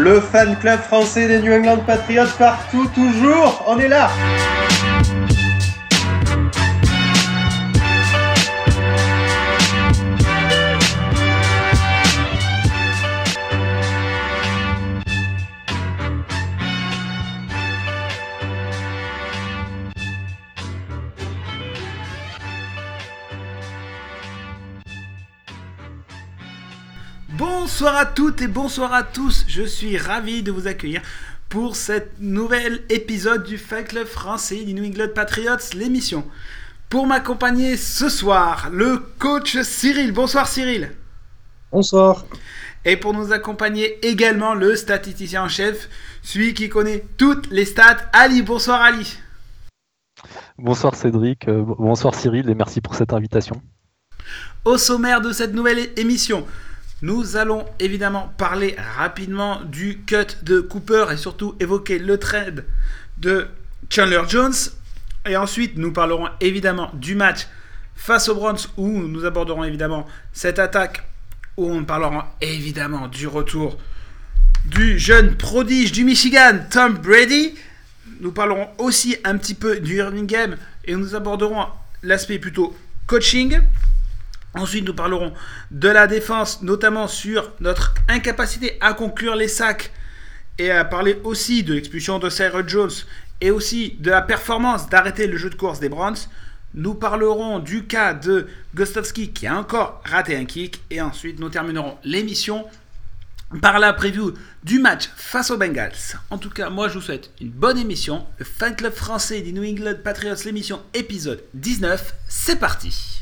le fan club français des New England Patriots partout, toujours, on est là. Bonsoir à toutes et bonsoir à tous, je suis ravi de vous accueillir pour cet nouvel épisode du Fan Club français des New England Patriots, l'émission. Pour m'accompagner ce soir, le coach Cyril. Bonsoir Cyril. Bonsoir. Et pour nous accompagner également le statisticien en chef, celui qui connaît toutes les stats, Ali. Bonsoir Ali. Bonsoir Cédric, bonsoir Cyril et merci pour cette invitation. Au sommaire de cette nouvelle émission, nous allons évidemment parler rapidement du cut de Cooper et surtout évoquer le trade de Chandler Jones. Et ensuite, nous parlerons évidemment du match face aux Browns où nous aborderons évidemment cette attaque, où on parlera évidemment du retour du jeune prodige du Michigan, Tom Brady. Nous parlerons aussi un petit peu du running game et nous aborderons l'aspect plutôt coaching. Ensuite, nous parlerons de la défense, notamment sur notre incapacité à conclure les sacs et à parler aussi de l'expulsion de Cyril Jones et aussi de la performance d'arrêter le jeu de course des Browns. Nous parlerons du cas de Gostkowski qui a encore raté un kick et ensuite nous terminerons l'émission par la preview du match face aux Bengals. En tout cas, moi je vous souhaite une bonne émission. Le fan club français des New England Patriots, l'émission épisode 19, c'est parti.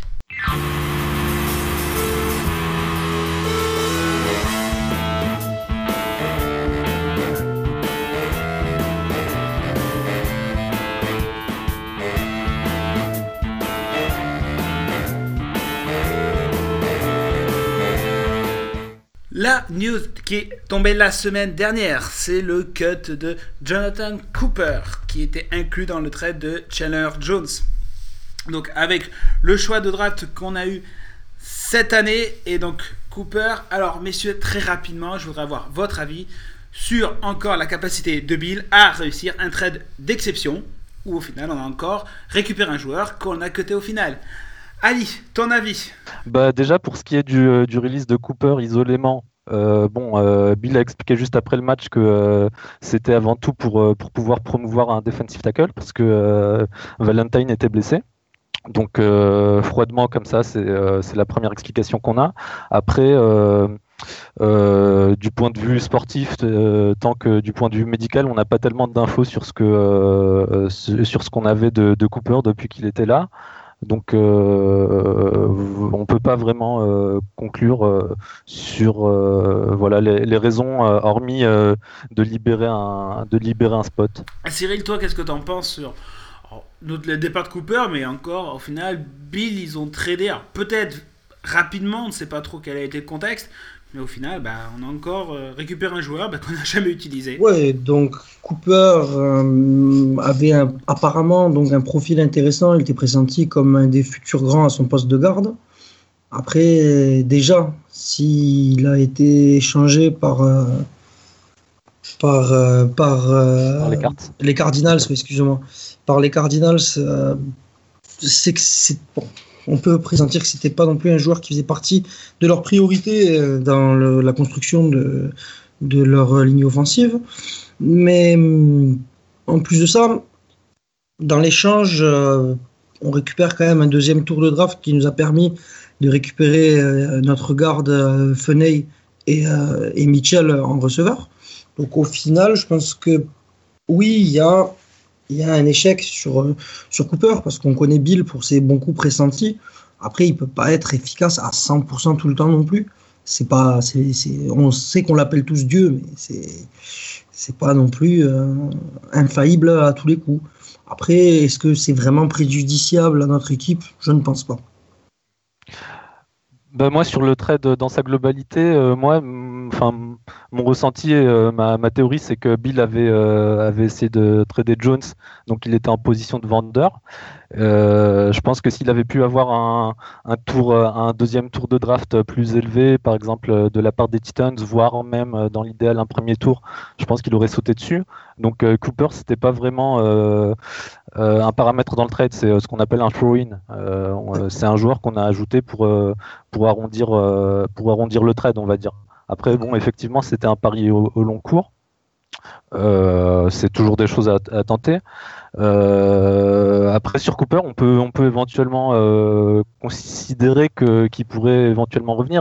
La news qui est tombée la semaine dernière, c'est le cut de Jonathan Cooper qui était inclus dans le trade de Chandler Jones. Donc avec le choix de draft qu'on a eu cette année et donc Cooper. Alors messieurs, très rapidement, je voudrais avoir votre avis sur encore la capacité de Bill à réussir un trade d'exception où au final on a encore récupéré un joueur qu'on a cuté au final. Ali, ton avis? Déjà pour ce qui est du release de Cooper isolément, Bill a expliqué juste après le match que c'était avant tout pour pouvoir promouvoir un defensive tackle parce que Valentine était blessé. Donc froidement comme ça, c'est la première explication qu'on a. Après, du point de vue sportif, tant que du point de vue médical, on n'a pas tellement d'infos sur ce qu'on avait de Cooper depuis qu'il était là. Donc on peut pas vraiment conclure sur les raisons hormis de libérer un spot. Cyril, toi qu'est-ce que tu en penses sur le départ de Cooper, mais encore au final Bill ils ont tradé, alors, peut-être rapidement, on ne sait pas trop quel a été le contexte, mais au final on a encore récupéré un joueur qu'on n'a jamais utilisé. Ouais, donc Cooper avait apparemment donc un profil intéressant, il était pressenti comme un des futurs grands à son poste de garde. Après, déjà, s'il a été échangé par les Cardinals, excusez-moi, par les Cardinals, c'est que c'est bon. On peut pressentir que c'était pas non plus un joueur qui faisait partie de leurs priorités dans la construction de leur ligne offensive. Mais en plus de ça, dans l'échange, on récupère quand même un deuxième tour de draft qui nous a permis de récupérer notre garde Feney et Mitchell en receveur. Donc au final, je pense que oui, il y a un échec sur Cooper parce qu'on connaît Bill pour ses bons coups pressentis. Après, il peut pas être efficace à 100% tout le temps non plus. On sait qu'on l'appelle tous Dieu, mais c'est pas non plus infaillible à tous les coups. Après, est-ce que c'est vraiment préjudiciable à notre équipe ? Je ne pense pas. Bah moi sur le trade dans sa globalité, mon ressenti, ma théorie, c'est que Bill avait essayé de trader Jones, donc il était en position de vendeur. Je pense que s'il avait pu avoir un deuxième tour de draft plus élevé, par exemple de la part des Titans, voire même dans l'idéal un premier tour, je pense qu'il aurait sauté dessus. Donc Cooper, c'était pas vraiment un paramètre dans le trade, c'est ce qu'on appelle un throw-in. C'est un joueur qu'on a ajouté pour arrondir le trade, on va dire. Après, bon, effectivement, c'était un pari au long cours. C'est toujours des choses à tenter. Après, sur Cooper, on peut éventuellement considérer qu'il pourrait éventuellement revenir.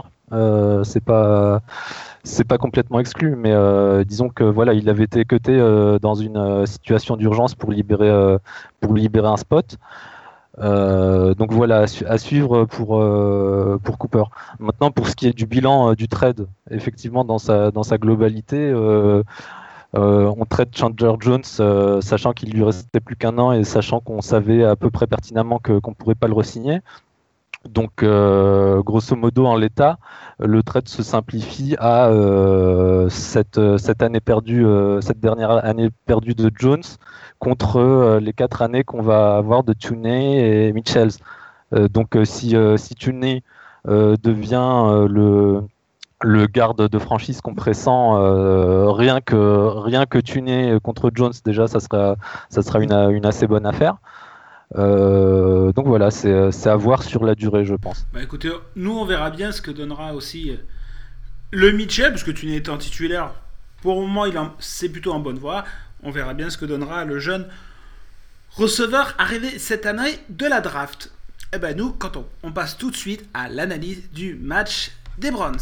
C'est pas complètement exclu, mais disons que voilà, il avait été cuté dans une situation d'urgence pour libérer un spot. Donc voilà, à suivre pour Cooper. Maintenant, pour ce qui est du bilan du trade, effectivement, dans sa globalité, on trade Chandler Jones, sachant qu'il lui restait plus qu'un an et sachant qu'on savait à peu près pertinemment qu'on ne pourrait pas le re-signer. Donc, grosso modo, en l'état, le trade se simplifie à cette année perdue, cette dernière année perdue de Jones contre les 4 années qu'on va avoir de Tooney et Mitchells. Donc, si Tooney devient le garde de franchise qu'on pressent, rien que Tooney contre Jones, déjà, ça sera une assez bonne affaire. Donc voilà, c'est à voir sur la durée, je pense. Bah écoutez, nous on verra bien ce que donnera aussi le Mitchell, parce que tu n'es en titulaire. Pour le moment, c'est plutôt en bonne voie. On verra bien ce que donnera le jeune receveur arrivé cette année de la draft. Et ben nous, quand on passe tout de suite à l'analyse du match des Browns.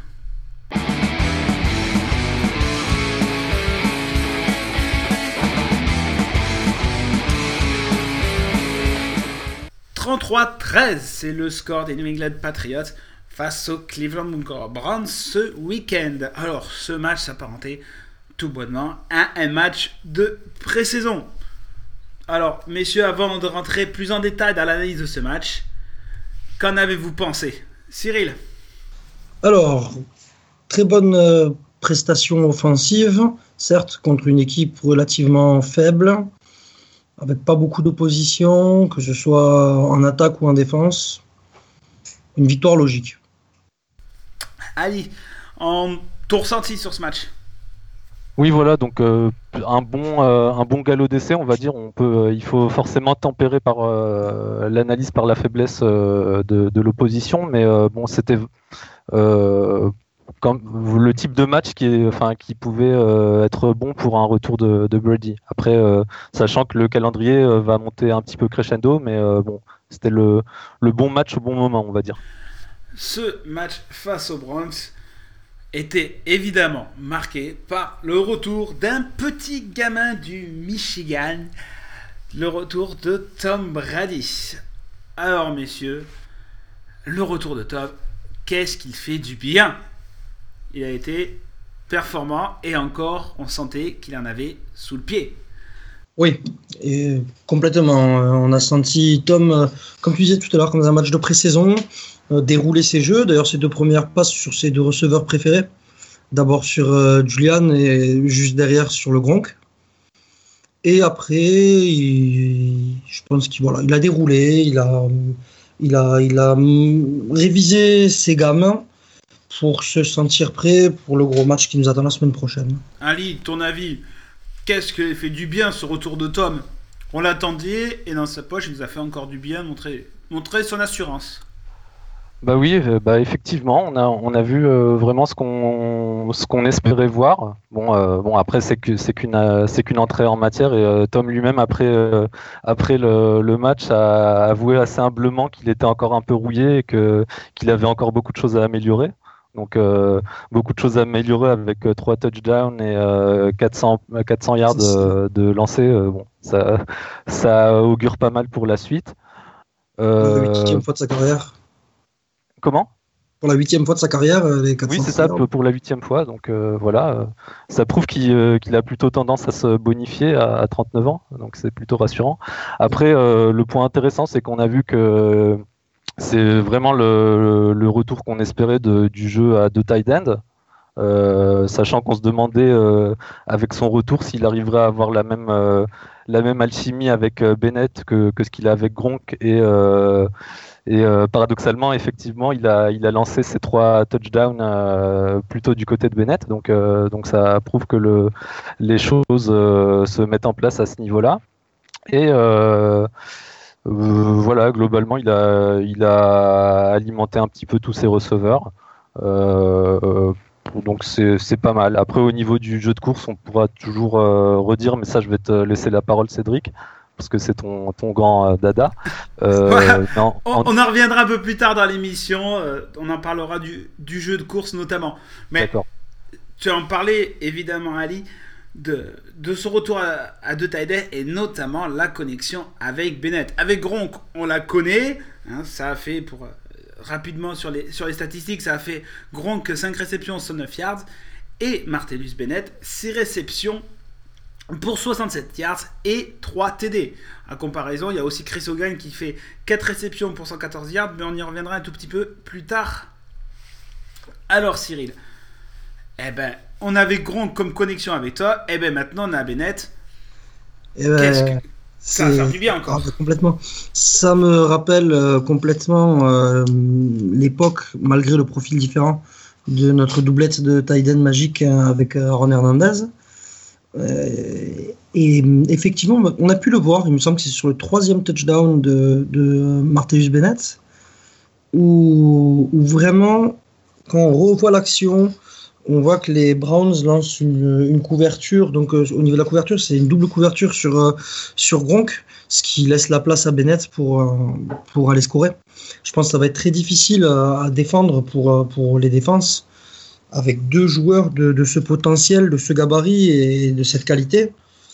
« 33-13, c'est le score des New England Patriots face aux Cleveland Browns ce week-end. Alors, ce match s'apparentait tout bonnement à un match de pré-saison. Alors, messieurs, avant de rentrer plus en détail dans l'analyse de ce match, qu'en avez-vous pensé, Cyril? Alors, très bonne prestation offensive, certes, contre une équipe relativement faible, avec pas beaucoup d'opposition, que ce soit en attaque ou en défense. Une victoire logique. Ali, ton ressenti sur ce match? Oui, voilà, donc un bon galop d'essai, on va dire. Il faut forcément tempérer par l'analyse par la faiblesse de l'opposition, mais bon, c'était comme le type de match qui pouvait être bon pour un retour de Brady. Après, sachant que le calendrier va monter un petit peu crescendo, mais bon, c'était le bon match au bon moment, on va dire. Ce match face aux Browns était évidemment marqué par le retour d'un petit gamin du Michigan, le retour de Tom Brady. Alors messieurs, le retour de Tom, qu'est-ce qu'il fait du bien? Il a été performant et encore on sentait qu'il en avait sous le pied. Oui, et complètement. On a senti Tom, comme tu disais tout à l'heure, comme dans un match de pré-saison, dérouler ses jeux. D'ailleurs, ses 2 premières passes sur ses 2 receveurs préférés. D'abord sur Julian et juste derrière sur le Gronk. Et après, je pense qu'il a déroulé, il a révisé ses gammes pour se sentir prêt pour le gros match qui nous attend la semaine prochaine. Ali, ton avis, qu'est-ce qui fait du bien ce retour de Tom? On l'attendait et dans sa poche, il nous a fait encore du bien, montrer son assurance. Bah oui, effectivement, on a vu vraiment ce qu'on espérait voir. Bon, après c'est qu'une entrée en matière et Tom lui-même après le match a avoué assez humblement qu'il était encore un peu rouillé et qu'il avait encore beaucoup de choses à améliorer. Donc beaucoup de choses à améliorer avec 3 touchdowns et 400 yards de lancer. Bon, ça augure pas mal pour la suite. La 8e fois de sa carrière. Comment? Pour la 8e fois de sa carrière, les 400. Oui, c'est ça, pour la 8e fois. Donc voilà, ça prouve qu'il a plutôt tendance à se bonifier à 39 ans. Donc c'est plutôt rassurant. Après, le point intéressant, c'est qu'on a vu que c'est vraiment le retour qu'on espérait du jeu à 2 tight ends. Sachant qu'on se demandait avec son retour s'il arriverait à avoir la même alchimie avec Bennett que ce qu'il a avec Gronk et paradoxalement effectivement il a lancé ses 3 touchdowns plutôt du côté de Bennett donc ça prouve que les choses se mettent en place à ce niveau-là et voilà, globalement il a alimenté un petit peu tous ses receveurs. Donc c'est pas mal. Après au niveau du jeu de course, on pourra toujours redire, mais ça je vais te laisser la parole Cédric, parce que c'est ton grand dada. Non, on en reviendra un peu plus tard dans l'émission, on en parlera du jeu de course notamment. Mais d'accord. Tu en parlais évidemment Ali, de son retour à 2 tight ends et notamment la connexion avec Bennett. Avec Gronk, on la connaît, hein, ça a fait pour... rapidement sur les statistiques, ça a fait Gronk 5 réceptions, 109 yards et Martellus Bennett 6 réceptions pour 67 yards et 3 TD. À comparaison, il y a aussi Chris Hogan qui fait 4 réceptions pour 114 yards, mais on y reviendra un tout petit peu plus tard. Alors Cyril, on avait Gronk comme connexion avec toi, maintenant on a Bennett. Qu'est-ce que... Ça va faire du bien encore. Complètement. Ça me rappelle complètement l'époque, malgré le profil différent de notre doublette de tight end magique avec Aaron Hernandez. Et effectivement, on a pu le voir, il me semble que c'est sur le 3e touchdown de Martellus Bennett, où vraiment, quand on revoit l'action, on voit que les Browns lancent une couverture. Donc, au niveau de la couverture, c'est une double couverture sur Gronk, ce qui laisse la place à Bennett pour aller scorer. Je pense que ça va être très difficile à défendre pour les défenses, avec 2 joueurs de ce potentiel, de ce gabarit et de cette qualité.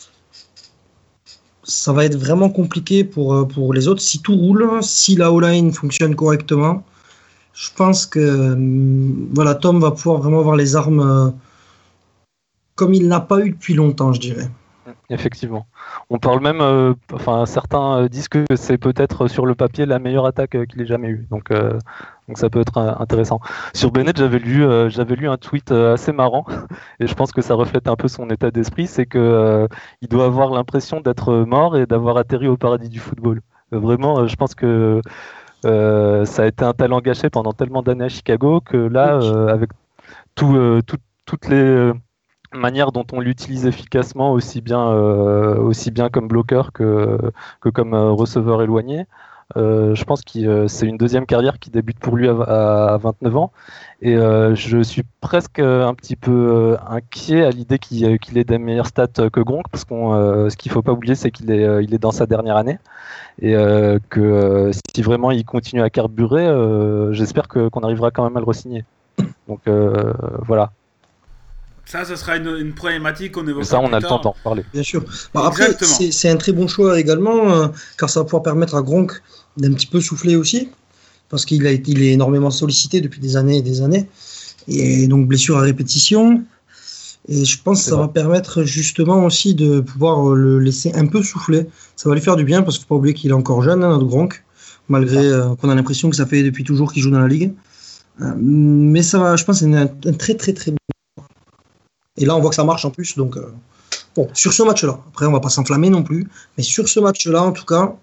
Ça va être vraiment compliqué pour les autres. Si tout roule, si la O-line fonctionne correctement, je pense que Tom va pouvoir vraiment avoir les armes comme il n'a pas eu depuis longtemps, je dirais. Effectivement. On parle même, certains disent que c'est peut-être sur le papier la meilleure attaque qu'il ait jamais eue. Donc ça peut être intéressant. Sur Bennett, j'avais lu un tweet assez marrant et je pense que ça reflète un peu son état d'esprit, c'est que il doit avoir l'impression d'être mort et d'avoir atterri au paradis du football. Vraiment, je pense que ça a été un talent gâché pendant tellement d'années à Chicago que là, avec toutes les manières dont on l'utilise efficacement, aussi bien comme bloqueur que comme receveur éloigné, je pense que c'est une deuxième carrière qui débute pour lui à 29 ans. Et je suis presque un petit peu inquiet à l'idée qu'il ait des meilleures stats que Gronk, parce ce qu'il ne faut pas oublier, c'est qu'il est dans sa dernière année. Et que si vraiment il continue à carburer, j'espère qu'on arrivera quand même à le re-signer. Donc voilà. Ça sera une problématique qu'on évoquera. Ça, on a le temps d'en reparler. Bien sûr. Après, c'est un très bon choix également, car ça va pouvoir permettre à Gronk d'un petit peu souffler aussi, parce qu'il est énormément sollicité depuis des années et des années, et donc blessure à répétition. Et je pense que ça va permettre justement aussi de pouvoir le laisser un peu souffler. Ça va lui faire du bien, parce qu'il ne faut pas oublier qu'il est encore jeune, notre Gronk, malgré qu'on a l'impression que ça fait depuis toujours qu'il joue dans la ligue. Mais ça va, je pense, c'est un très très très bon. Et là, on voit que ça marche en plus. Donc, sur ce match-là, après, on ne va pas s'enflammer non plus, mais sur ce match-là, en tout cas,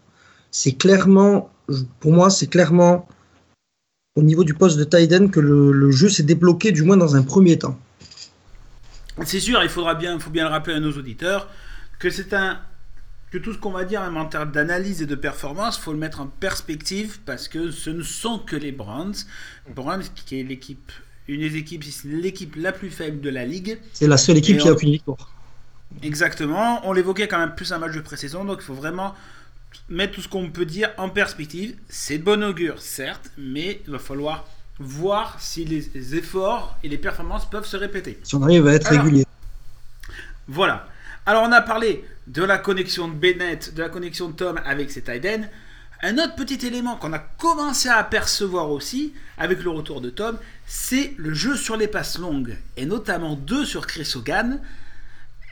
pour moi, c'est clairement au niveau du poste de tight end que le jeu s'est débloqué, du moins dans un premier temps. C'est sûr, il faut bien le rappeler à nos auditeurs que que tout ce qu'on va dire même en termes d'analyse et de performance, il faut le mettre en perspective, parce que ce ne sont que les Browns. Browns qui est une des équipes, si c'est l'équipe la plus faible de la ligue. C'est la seule équipe qui n'a aucune victoire. Exactement. On l'évoquait quand même plus un match de pré-saison, donc il faut vraiment mettre tout ce qu'on peut dire en perspective. C'est de bon augure, certes, mais il va falloir voir si les efforts et les performances peuvent se répéter. Si on arrive à être régulier. Voilà. Alors on a parlé de la connexion de Bennett, de la connexion de Tom avec ses tight ends. Un autre petit élément qu'on a commencé à apercevoir aussi avec le retour de Tom, c'est le jeu sur les passes longues, et notamment 2 sur Chris Hogan.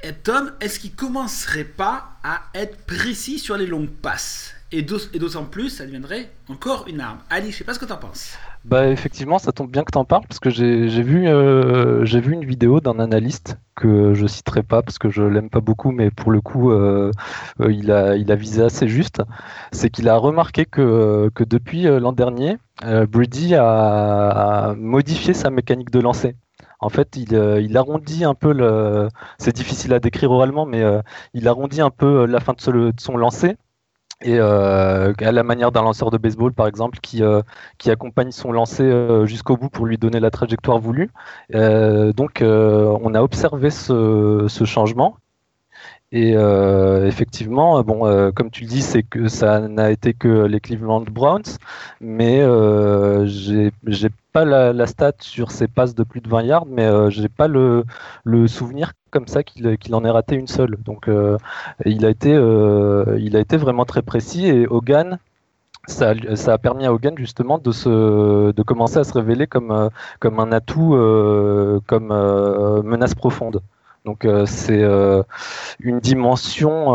Tom, est-ce qu'il commencerait pas à être précis sur les longues passes ? Et d'autant plus, ça deviendrait encore une arme. Ali, je sais pas ce que t'en penses. Bah effectivement, ça tombe bien que t'en parles parce que j'ai vu une vidéo d'un analyste que je citerai pas parce que je l'aime pas beaucoup, mais pour le coup, il a visé assez juste. C'est qu'il a remarqué que depuis l'an dernier, Brady a modifié sa mécanique de lancer. En fait, il arrondit un peu c'est difficile à décrire oralement, mais il arrondit un peu la fin de son lancer. Et à la manière d'un lanceur de baseball, par exemple, qui accompagne son lancer jusqu'au bout pour lui donner la trajectoire voulue. Donc, on a observé ce changement. Et effectivement, comme tu le dis, c'est que ça n'a été que les Cleveland Browns, mais j'ai pas la stat sur ses passes de plus de 20 yards, mais j'ai pas le souvenir comme ça qu'il en ait raté une seule. Donc il a été vraiment très précis, et Hogan, ça a permis à Hogan justement de commencer à se révéler comme un atout, comme menace profonde. Donc c'est une dimension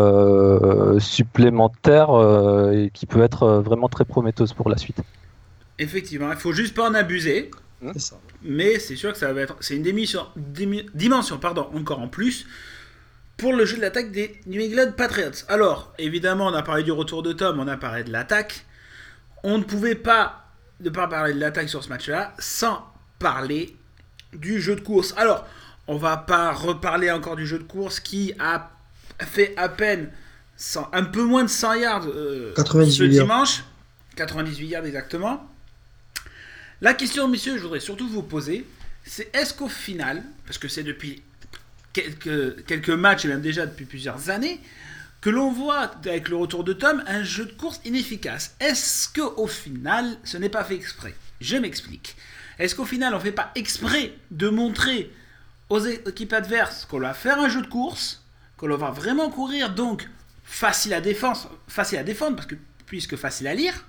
supplémentaire et qui peut être vraiment très prometteuse pour la suite. Effectivement, il faut juste pas en abuser. C'est ça. Mais c'est sûr que c'est une dimension encore en plus pour le jeu de l'attaque des New England Patriots. Alors, évidemment, on a parlé du retour de Tom, on a parlé de l'attaque. On ne pouvait pas ne pas parler de l'attaque sur ce match-là sans parler du jeu de course. Alors, on va pas reparler encore du jeu de course qui a fait à peine un peu moins de 100 yards ce dimanche. 98 yards exactement. La question, messieurs, je voudrais surtout vous poser, c'est est-ce qu'au final, parce que c'est depuis quelques matchs et même déjà depuis plusieurs années, que l'on voit avec le retour de Tom un jeu de course inefficace. Est-ce qu'au final, ce n'est pas fait exprès ? Je m'explique. Est-ce qu'au final, on ne fait pas exprès de montrer aux équipes adverses qu'on va faire un jeu de course, qu'on va vraiment courir, donc facile à défendre puisque facile à lire.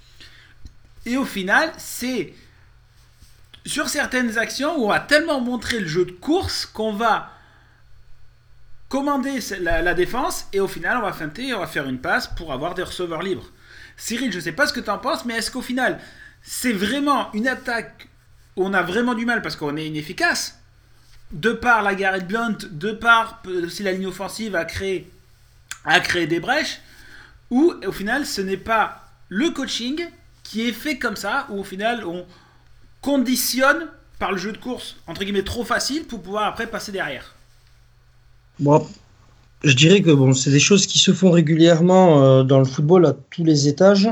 Et au final, c'est sur certaines actions où on va tellement montrer le jeu de course qu'on va commander la défense, et au final, on va feinter, on va faire une passe pour avoir des receveurs libres. Cyril, je ne sais pas ce que tu en penses, mais est-ce qu'au final, c'est vraiment une attaque où on a vraiment du mal parce qu'on est inefficace ? De par la Garrett Blount, de par si la ligne offensive a créé des brèches, ou au final ce n'est pas le coaching qui est fait comme ça, où au final on conditionne par le jeu de course entre guillemets trop facile pour pouvoir après passer derrière. Bon, je dirais que c'est des choses qui se font régulièrement dans le football à tous les étages,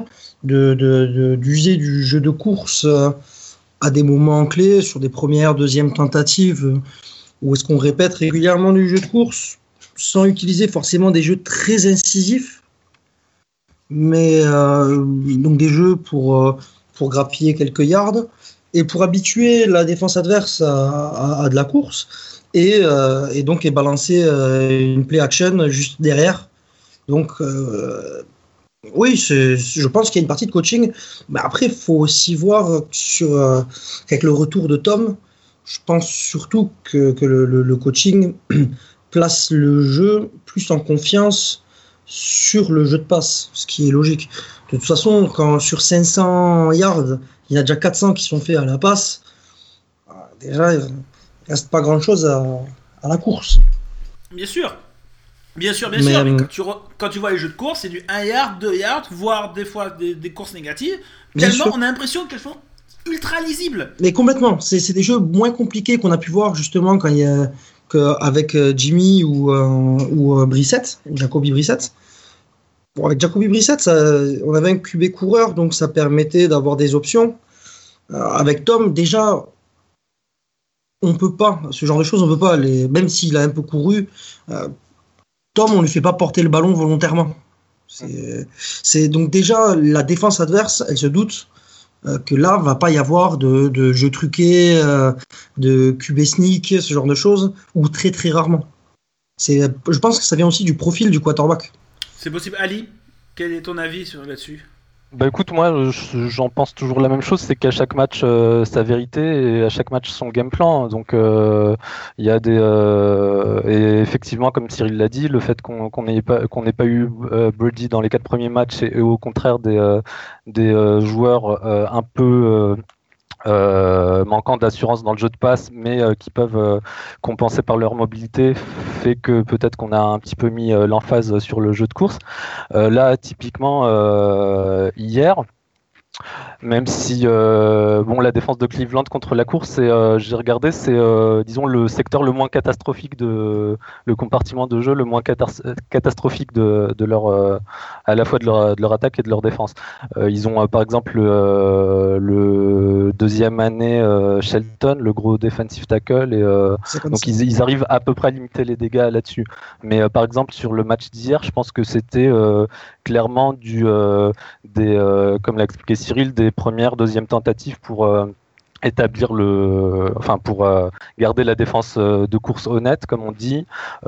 d'user du jeu de course à des moments clés, sur des premières, deuxièmes tentatives, où est-ce qu'on répète régulièrement du jeu de course, sans utiliser forcément des jeux très incisifs, mais donc des jeux pour grappiller quelques yards, et pour habituer la défense adverse à de la course, et donc balancer une play action juste derrière. Donc oui, je pense qu'il y a une partie de coaching, mais après il faut aussi voir avec le retour de Tom, je pense surtout que le coaching place le jeu plus en confiance sur le jeu de passe, ce qui est logique. De toute façon, quand sur 500 yards, il y en a déjà 400 qui sont faits à la passe, déjà il ne reste pas grand-chose à la course. Bien sûr, mais quand tu vois les jeux de course, c'est du 1 yard, 2 yards, voire des fois des courses négatives, tellement on a l'impression qu'elles sont ultra lisibles. Mais complètement, c'est des jeux moins compliqués qu'on a pu voir justement quand il y a avec Jimmy ou Brissett, Jacoby Brissett. Bon, avec Jacoby Brissett, on avait un QB coureur, donc ça permettait d'avoir des options. Avec Tom, déjà, on peut pas, ce genre de choses, on peut pas, même s'il a un peu couru, Tom, on lui fait pas porter le ballon volontairement. C'est donc déjà la défense adverse, elle se doute que là, va pas y avoir de jeux truqués, de QB sneak, ce genre de choses, ou très très rarement. Je pense que ça vient aussi du profil du quarterback. C'est possible. Ali, quel est ton avis là-dessus ? Bah écoute, moi j'en pense toujours la même chose, c'est qu'à chaque match sa vérité et à chaque match son game plan. Donc il y a et effectivement comme Cyril l'a dit, le fait qu'on n'ait pas eu Brady dans les 4 premiers matchs et au contraire des joueurs un peu manquant d'assurance dans le jeu de passe, mais qui peuvent compenser par leur mobilité, fait que peut-être qu'on a un petit peu mis l'emphase sur le jeu de course. Là, typiquement, hier, même si la défense de Cleveland contre la course, j'ai regardé, c'est disons le secteur le moins catastrophique le compartiment de jeu le moins catastrophique de leur à la fois de leur attaque et de leur défense. Ils ont par exemple le deuxième année Shelton, le gros defensive tackle, et donc ils arrivent à peu près à limiter les dégâts là-dessus. Mais par exemple sur le match d'hier, je pense que c'était clairement comme l'a expliqué Cyril, des premières, deuxièmes tentatives pour établir pour garder la défense de course honnête, comme on dit.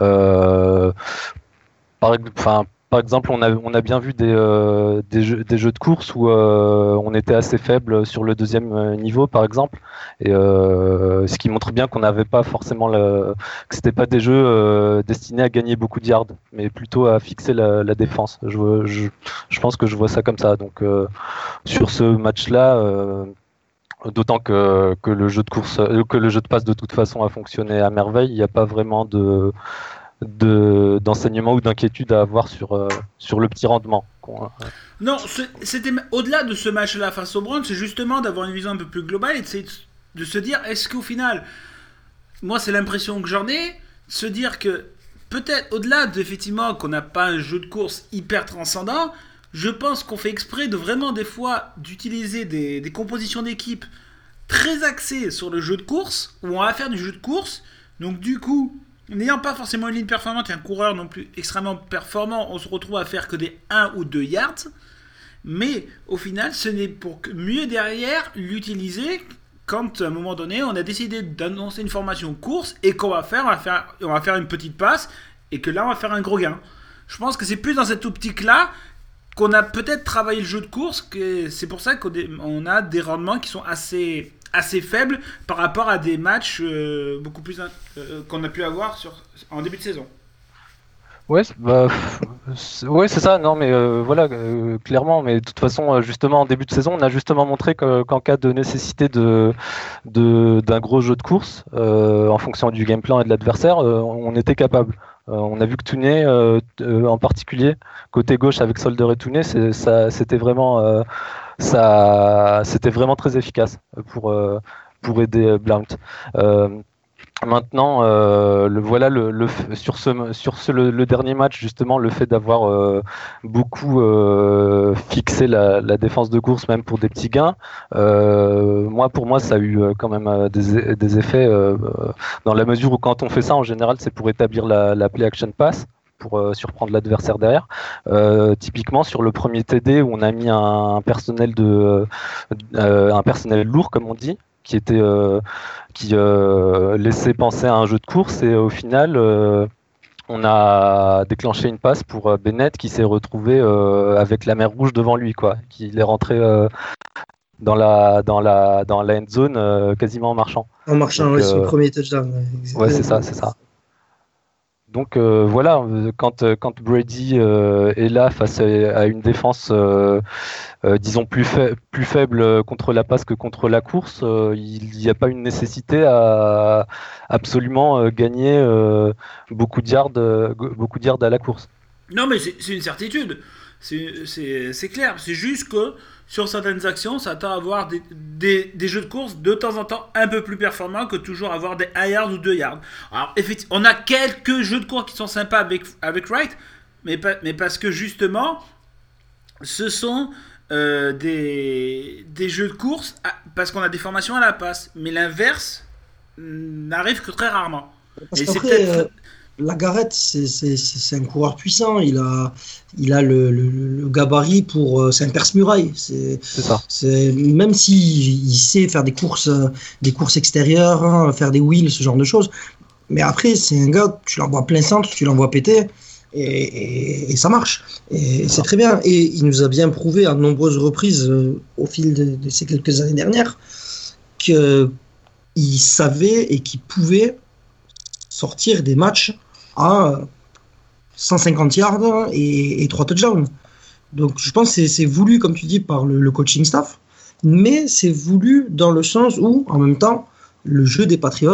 Par exemple, on a bien vu des jeux de course où on était assez faible sur le deuxième niveau, par exemple, et ce qui montre bien qu'on n'avait pas forcément que c'était pas des jeux destinés à gagner beaucoup de yards, mais plutôt à fixer la défense. Je pense que je vois ça comme ça. Donc sur ce match-là. D'autant que le jeu de course, que le jeu de passe de toute façon a fonctionné à merveille, il n'y a pas vraiment d'enseignement ou d'inquiétude à avoir sur le petit rendement. Non, c'était au-delà de ce match-là face aux Browns, c'est justement d'avoir une vision un peu plus globale et de se dire, est-ce qu'au final, moi c'est l'impression que j'en ai, se dire que peut-être au-delà d'effectivement qu'on n'a pas un jeu de course hyper transcendant, je pense qu'on fait exprès de vraiment des fois d'utiliser des compositions d'équipe très axées sur le jeu de course, où on va faire du jeu de course, donc du coup, n'ayant pas forcément une ligne performante et un coureur non plus extrêmement performant, on se retrouve à faire que des 1 ou 2 yards, mais au final, ce n'est pour que mieux derrière l'utiliser quand à un moment donné, on a décidé d'annoncer une formation course et qu'on va faire une petite passe et que là, on va faire un gros gain. Je pense que c'est plus dans cette optique-là qu'on a peut-être travaillé le jeu de course, que c'est pour ça qu'on a des rendements qui sont assez faibles par rapport à des matchs beaucoup plus qu'on a pu avoir en début de saison. Ouais, c'est ça. Non, mais clairement. Mais de toute façon, justement, en début de saison, on a justement montré qu'en cas de nécessité d'un gros jeu de course, en fonction du game plan et de l'adversaire, on était capable. On a vu que Tooney, en particulier, côté gauche avec Solder et Tooney, c'était vraiment très efficace pour aider Blount. Maintenant, le dernier match, justement, le fait d'avoir beaucoup fixé la défense de course, même pour des petits gains, pour moi, ça a eu quand même des effets dans la mesure où quand on fait ça, en général, c'est pour établir la play action pass, pour surprendre l'adversaire derrière. Typiquement sur le premier TD où on a mis un personnel lourd, comme on dit, qui laissait penser à un jeu de course, et au final on a déclenché une passe pour Bennett qui s'est retrouvé avec la mer Rouge devant lui, qu'il est rentré dans la end zone quasiment en marchant. En marchant, oui, son premier touchdown. Ouais, c'est ça. Donc quand Brady est là face à une défense disons plus faible contre la passe que contre la course, il n'y a pas une nécessité à absolument gagner beaucoup de yards à la course. Non, mais c'est une certitude. C'est clair. C'est juste que sur certaines actions, ça tend à avoir des jeux de course de temps en temps un peu plus performants que toujours avoir des 1 yard ou 2 yards. Alors, effectivement, on a quelques jeux de course qui sont sympas avec Wright, mais parce que justement, ce sont des jeux de course parce qu'on a des formations à la passe. Mais l'inverse n'arrive que très rarement. Parce qu'après, Lagarrette, c'est un coureur puissant. Il a le gabarit pour. C'est un perce-muraille. C'est ça. Même s'il sait faire des courses extérieures, faire des wheels, ce genre de choses. Mais après, c'est un gars, tu l'envoies plein centre, tu l'envoies péter. Et ça marche. Et c'est très bien. Et il nous a bien prouvé à de nombreuses reprises au fil de ces quelques années dernières qu'il savait et qu'il pouvait sortir des matchs à 150 yards et 3 touchdowns. Donc je pense que c'est voulu, comme tu dis, par le coaching staff, mais c'est voulu dans le sens où, en même temps, le jeu des Patriots,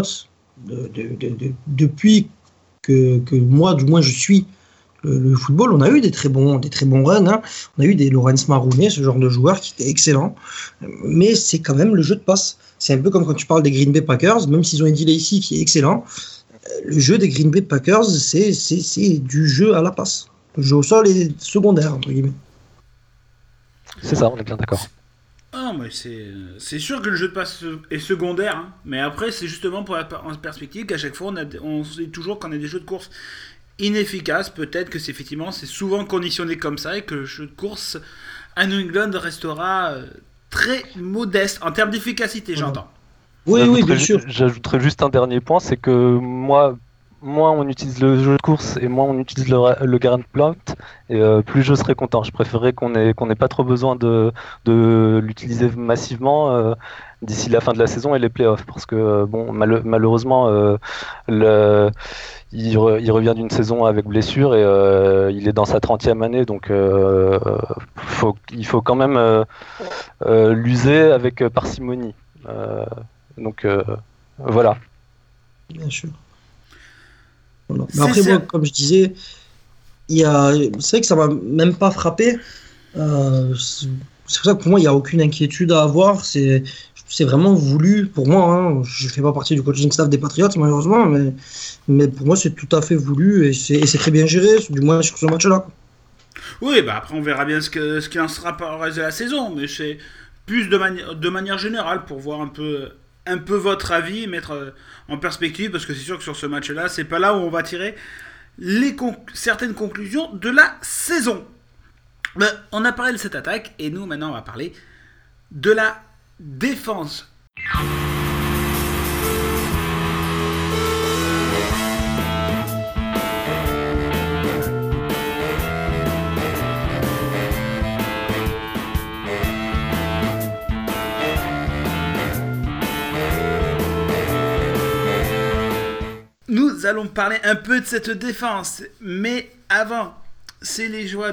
depuis que moi, du moins, je suis le football, on a eu des très bons runs, hein. On a eu des Lawrence Maroney, ce genre de joueurs qui étaient excellents, mais c'est quand même le jeu de passe. C'est un peu comme quand tu parles des Green Bay Packers, même s'ils ont Eddie Lacy qui est excellent, le jeu des Green Bay Packers, c'est du jeu à la passe. Le jeu au sol est secondaire, entre guillemets. C'est ça, on est bien d'accord. Ah, mais c'est sûr que le jeu de passe est secondaire, hein. Mais après, c'est justement pour en perspective qu'à chaque fois, on sait toujours qu'on a des jeux de course inefficaces. Peut-être que c'est souvent conditionné comme ça et que le jeu de course à New England restera très modeste en termes d'efficacité, j'entends. Oui, bien sûr. J'ajouterais juste un dernier point, c'est que moins on utilise le jeu de course et moins on utilise le ground plant, et plus je serais content. Je préférerais qu'on ait pas trop besoin de l'utiliser massivement d'ici la fin de la saison et les playoffs, parce que malheureusement il revient d'une saison avec blessure et il est dans sa 30e année, donc il faut quand même l'user avec parcimonie. Donc voilà. Bien sûr. Voilà. Mais après, moi, comme je disais, c'est vrai que ça m'a même pas frappé. C'est pour ça que pour moi, il n'y a aucune inquiétude à avoir. C'est vraiment voulu pour moi. Hein. Je ne fais pas partie du coaching staff des Patriots, malheureusement, mais pour moi, c'est tout à fait voulu et c'est très bien géré, du moins sur ce match-là. Oui, bah après, on verra bien ce qu'il en sera par le reste de la saison, mais c'est plus de manière générale pour voir un peu votre avis, mettre en perspective, parce que c'est sûr que sur ce match-là, c'est pas là où on va tirer certaines conclusions de la saison. Ben, on a parlé de cette attaque, et nous, maintenant, on va parler de la défense. Nous allons parler un peu de cette défense, mais avant, c'est les joies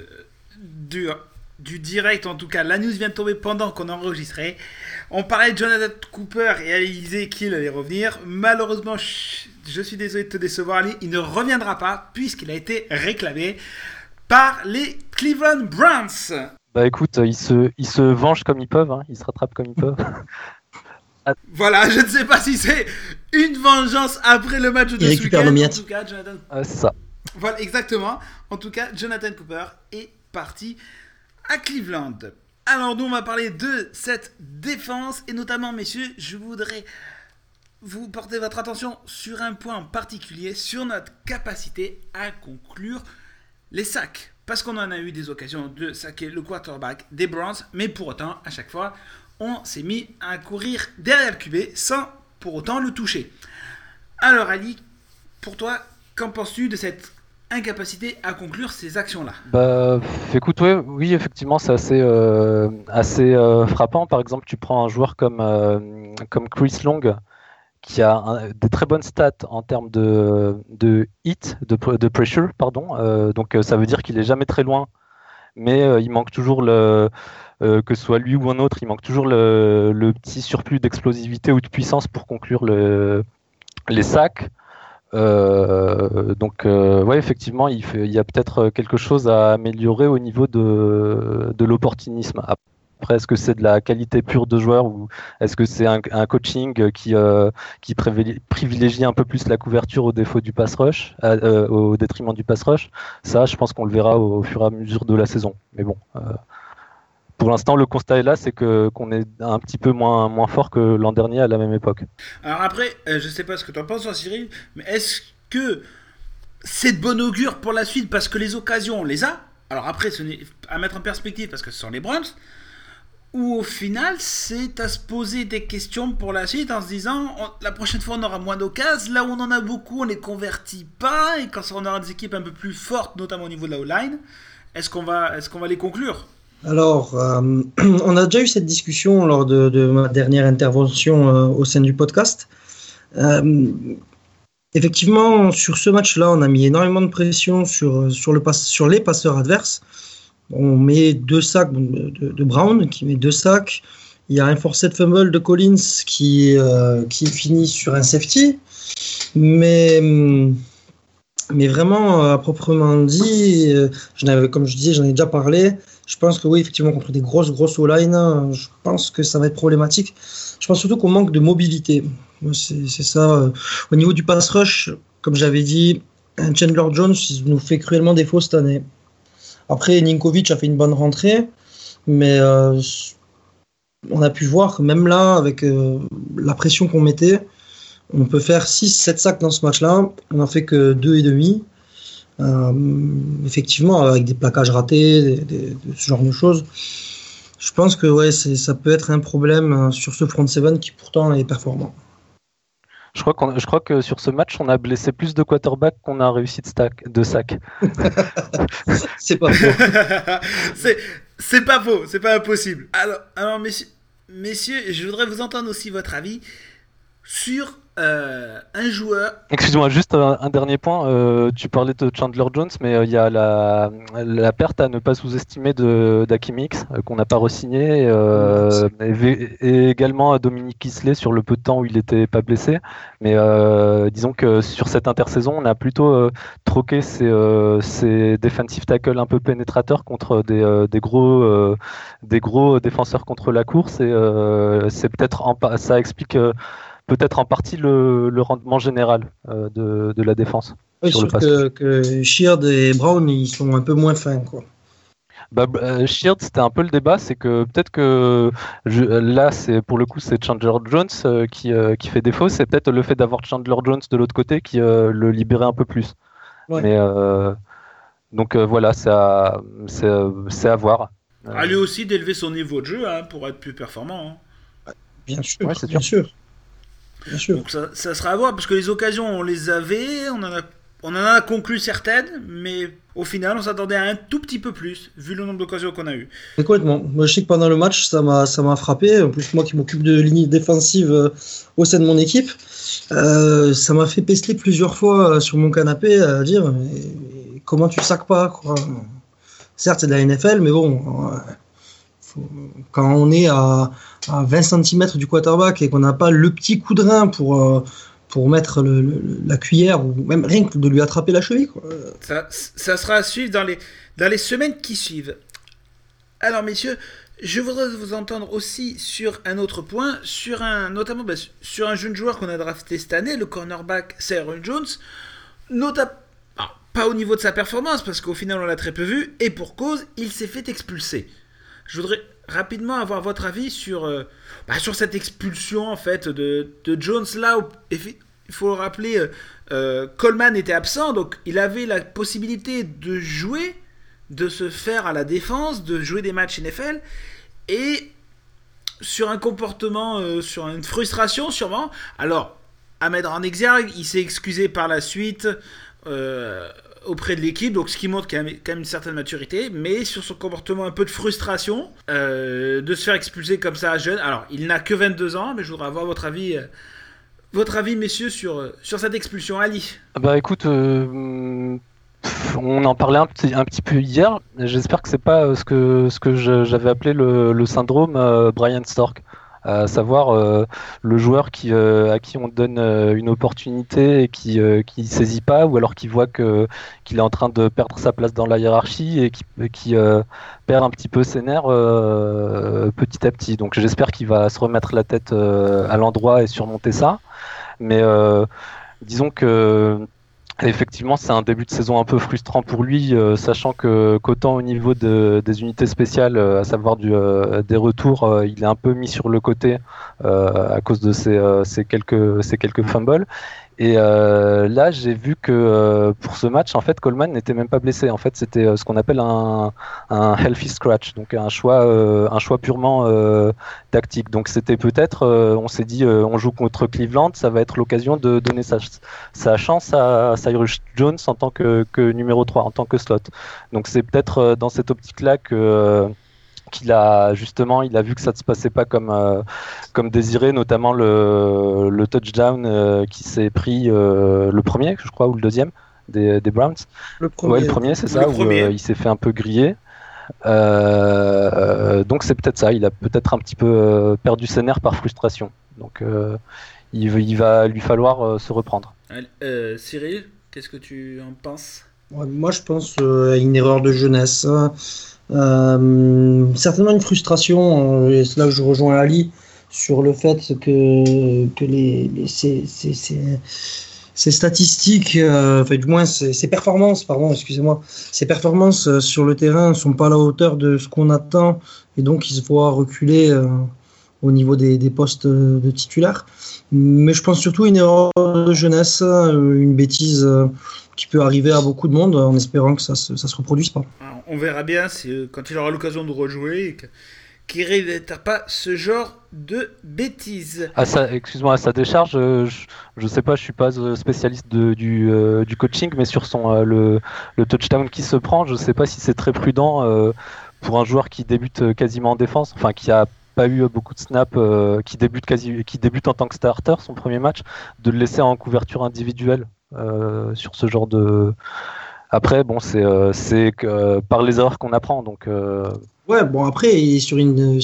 du direct, en tout cas. La news vient de tomber pendant qu'on enregistrait. On parlait de Jonathan Cooper et Ali disait qu'il allait revenir. Malheureusement, je suis désolé de te décevoir, Ali, il ne reviendra pas puisqu'il a été réclamé par les Cleveland Browns. Bah écoute, ils se vengent comme ils peuvent, hein. Ils se rattrapent comme ils peuvent. Voilà, je ne sais pas si c'est une vengeance après le match de ce week-end. En tout cas, Jonathan... c'est ça. Voilà, exactement. En tout cas, Jonathan Cooper est parti à Cleveland. Alors, nous, on va parler de cette défense. Et notamment, messieurs, je voudrais vous porter votre attention sur un point en particulier, sur notre capacité à conclure les sacs. Parce qu'on en a eu des occasions de saquer le quarterback des Browns. Mais pour autant, à chaque fois, on s'est mis à courir derrière le QB sans pour autant le toucher. Alors Ali, pour toi, qu'en penses-tu de cette incapacité à conclure ces actions-là ? Bah, écoute, oui, effectivement, c'est assez frappant. Par exemple, tu prends un joueur comme Chris Long, qui a des très bonnes stats en termes de hit, de pressure, pardon. Donc ça veut dire qu'il est jamais très loin, mais il manque toujours que ce soit lui ou un autre, il manque toujours le petit surplus d'explosivité ou de puissance pour conclure les sacs. Donc, effectivement, il y a peut-être quelque chose à améliorer au niveau de l'opportunisme. Après, est-ce que c'est de la qualité pure de joueur ou est-ce que c'est un coaching qui privilégie un peu plus la couverture au défaut du pass rush, au détriment du pass rush ? Ça, je pense qu'on le verra au fur et à mesure de la saison. Mais bon. Pour l'instant, le constat est là, c'est qu'on est un petit peu moins fort que l'an dernier à la même époque. Alors après, je ne sais pas ce que tu en penses, Cyril, mais est-ce que c'est de bon augure pour la suite parce que les occasions, on les a ? Alors après, ce n'est à mettre en perspective parce que ce sont les Browns. Ou au final, c'est à se poser des questions pour la suite en se disant la prochaine fois on aura moins d'occasions, là où on en a beaucoup on les convertit pas, et quand on aura des équipes un peu plus fortes, notamment au niveau de la O-line, est-ce qu'on va les conclure? Alors, on a déjà eu cette discussion lors de ma dernière intervention au sein du podcast. Effectivement, sur ce match-là, on a mis énormément de pression sur les passeurs adverses. On met 2 sacs de Brown, qui met 2 sacs. Il y a un forced fumble de Collins qui finit sur un safety. Mais vraiment, à proprement dit, comme je disais, j'en ai déjà parlé. Je pense que oui, effectivement, contre des grosses O-line, je pense que ça va être problématique. Je pense surtout qu'on manque de mobilité. C'est ça. Au niveau du pass rush, comme j'avais dit, Chandler Jones nous fait cruellement défaut cette année. Après, Ninkovic a fait une bonne rentrée, mais on a pu voir que même là, avec la pression qu'on mettait, on peut faire 6-7 sacs dans ce match-là. On n'en fait que 2,5. Effectivement, avec des plaquages ratés, ce genre de choses. Je pense que ouais, ça peut être un problème sur ce front seven qui pourtant est performant. Je crois que sur ce match, on a blessé plus de quarterbacks qu'on a réussi de sacs. C'est pas faux. c'est pas faux, c'est pas impossible. Alors messieurs, je voudrais vous entendre aussi votre avis sur un joueur. Excuse-moi, juste un dernier point. Tu parlais de Chandler Jones, mais il y a la perte à ne pas sous-estimer d'Hakeem Hicks, qu'on n'a pas re-signé, et également à Dominique Isley sur le peu de temps où il n'était pas blessé. Mais disons que sur cette intersaison, on a plutôt troqué ces defensive tackles un peu pénétrateurs contre des gros défenseurs contre la course, et c'est peut-être ça explique peut-être en partie le rendement général de la défense. Oui, sur que Sheard et Brown, ils sont un peu moins fins, quoi. Sheard, c'était un peu le débat, c'est que peut-être que là, pour le coup, c'est Chandler Jones qui fait défaut. C'est peut-être le fait d'avoir Chandler Jones de l'autre côté qui le libérait un peu plus. Ouais. Mais donc voilà, c'est à voir. À lui aussi d'élever son niveau de jeu pour être plus performant. Bien sûr, ouais, c'est bien sûr. Bien sûr. Donc ça sera à voir, parce que les occasions, on les avait, on en a conclu certaines, mais au final, on s'attendait à un tout petit peu plus, vu le nombre d'occasions qu'on a eues. Complètement. Moi, je sais que pendant le match, ça m'a frappé. En plus, moi qui m'occupe de ligne défensive au sein de mon équipe, ça m'a fait pester plusieurs fois sur mon canapé à dire comment tu sacs pas, quoi. Certes, c'est de la NFL, mais bon... quand on est à 20 cm du quarterback et qu'on n'a pas le petit coup de rein pour mettre la cuillère, ou même rien que de lui attraper la cheville, quoi. Ça sera à suivre dans les semaines qui suivent. Alors messieurs, je voudrais vous entendre aussi sur un autre point, notamment sur un jeune joueur qu'on a drafté cette année, le cornerback Cyril Jones, pas au niveau de sa performance, parce qu'au final on l'a très peu vu, et pour cause, il s'est fait expulser. Je voudrais rapidement avoir votre avis sur cette expulsion en fait de Jones là où, il faut le rappeler, Coleman était absent, donc il avait la possibilité de jouer, de se faire à la défense, de jouer des matchs NFL, et sur un comportement, sur une frustration sûrement. Alors à mettre en exergue, il s'est excusé par la suite auprès de l'équipe, donc ce qui montre quand même une certaine maturité, mais sur son comportement un peu de frustration, de se faire expulser comme ça à jeune. Alors, il n'a que 22 ans, mais je voudrais avoir votre avis, messieurs, sur cette expulsion. Ali. Écoute, on en parlait un petit peu hier. J'espère que c'est pas ce que j'avais appelé le syndrome Brian Stork. À savoir le joueur à qui on donne une opportunité et qui saisit pas, ou alors qui voit qu'il est en train de perdre sa place dans la hiérarchie et qui perd un petit peu ses nerfs petit à petit. Donc j'espère qu'il va se remettre la tête à l'endroit et surmonter ça. Mais disons que effectivement, c'est un début de saison un peu frustrant pour lui, sachant qu'autant au niveau des unités spéciales, à savoir des retours, il est un peu mis sur le côté à cause de ces quelques fumbles. Et là, j'ai vu que pour ce match, en fait, Coleman n'était même pas blessé. En fait, c'était ce qu'on appelle un healthy scratch, donc un choix purement tactique. Donc c'était peut-être, on s'est dit, on joue contre Cleveland, ça va être l'occasion de donner sa chance à Cyrus Jones en tant que numéro 3, en tant que slot. Donc c'est peut-être dans cette optique-là qu'il a justement, il a vu que ça ne se passait pas comme désiré, notamment le touchdown qui s'est pris le premier, je crois, ou le deuxième des Browns. Le premier. Ouais, le premier, c'est ça, où il s'est fait un peu griller. Donc c'est peut-être ça, il a peut-être un petit peu perdu ses nerfs par frustration. Donc il va lui falloir se reprendre. Cyril, qu'est-ce que tu en penses? Ouais, moi, je pense à une erreur de jeunesse. Certainement une frustration, et c'est là que je rejoins Ali sur le fait que ces statistiques, enfin du moins ces performances, ces performances sur le terrain ne sont pas à la hauteur de ce qu'on attend, et donc il se voit reculer au niveau des postes de titulaires. Mais je pense surtout à une erreur de jeunesse, une bêtise qui peut arriver à beaucoup de monde, en espérant que ça se reproduise pas. Alors, on verra bien quand il aura l'occasion de rejouer qu'il ne répète pas ce genre de bêtises. Excuse-moi, à sa décharge, je sais pas, je suis pas spécialiste du coaching, mais sur le touchdown qui se prend, je sais pas si c'est très prudent pour un joueur qui débute quasiment en défense, enfin qui a pas eu beaucoup de snaps, qui débute en tant que starter son premier match, de le laisser en couverture individuelle sur ce genre de. Après, bon, c'est par les erreurs qu'on apprend, donc. Ouais, bon après, il est sur une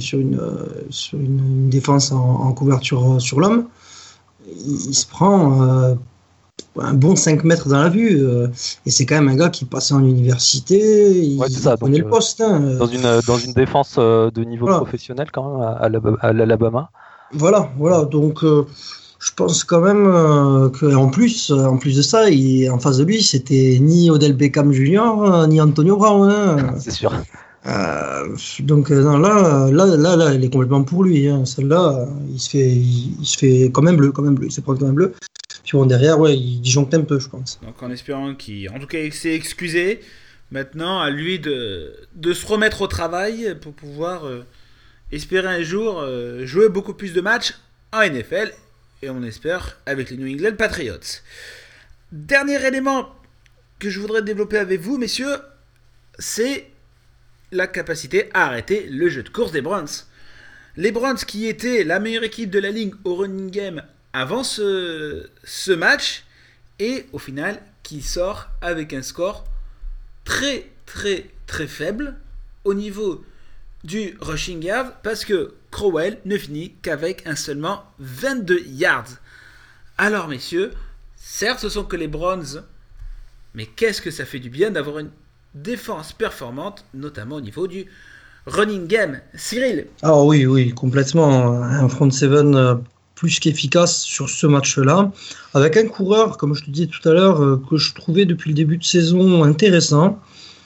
défense en couverture sur l'homme, il se prend un bon 5 mètres dans la vue, et c'est quand même un gars qui passait en université, il connaît le poste. Dans une défense de niveau professionnel quand même à l'Alabama. Voilà, donc je pense quand même qu'en plus de ça, en face de lui, c'était ni Odell Beckham Jr. Ni Antonio Brown. Hein. C'est sûr. Donc là, elle est complètement pour lui. Hein. Celle-là, il se fait quand même bleu. Il se prend quand même bleu. Puis bon, derrière, ouais, il disjoncte un peu, je pense. Donc en espérant en tout cas, il s'est excusé. Maintenant, à lui de se remettre au travail pour pouvoir espérer un jour jouer beaucoup plus de matchs en NFL. Et on espère avec les New England Patriots. Dernier élément que je voudrais développer avec vous, messieurs, c'est la capacité à arrêter le jeu de course des Browns. Les Browns qui étaient la meilleure équipe de la ligue au running game avant ce match, et au final qui sort avec un score très très très faible au niveau du rushing yard, parce que Crowell ne finit qu'avec un seulement 22 yards. Alors messieurs, certes ce sont que les Browns, mais qu'est-ce que ça fait du bien d'avoir une défense performante, notamment au niveau du running game. Cyril? Ah oui, complètement. Un front seven plus qu'efficace sur ce match-là, avec un coureur, comme je te disais tout à l'heure, que je trouvais depuis le début de saison intéressant.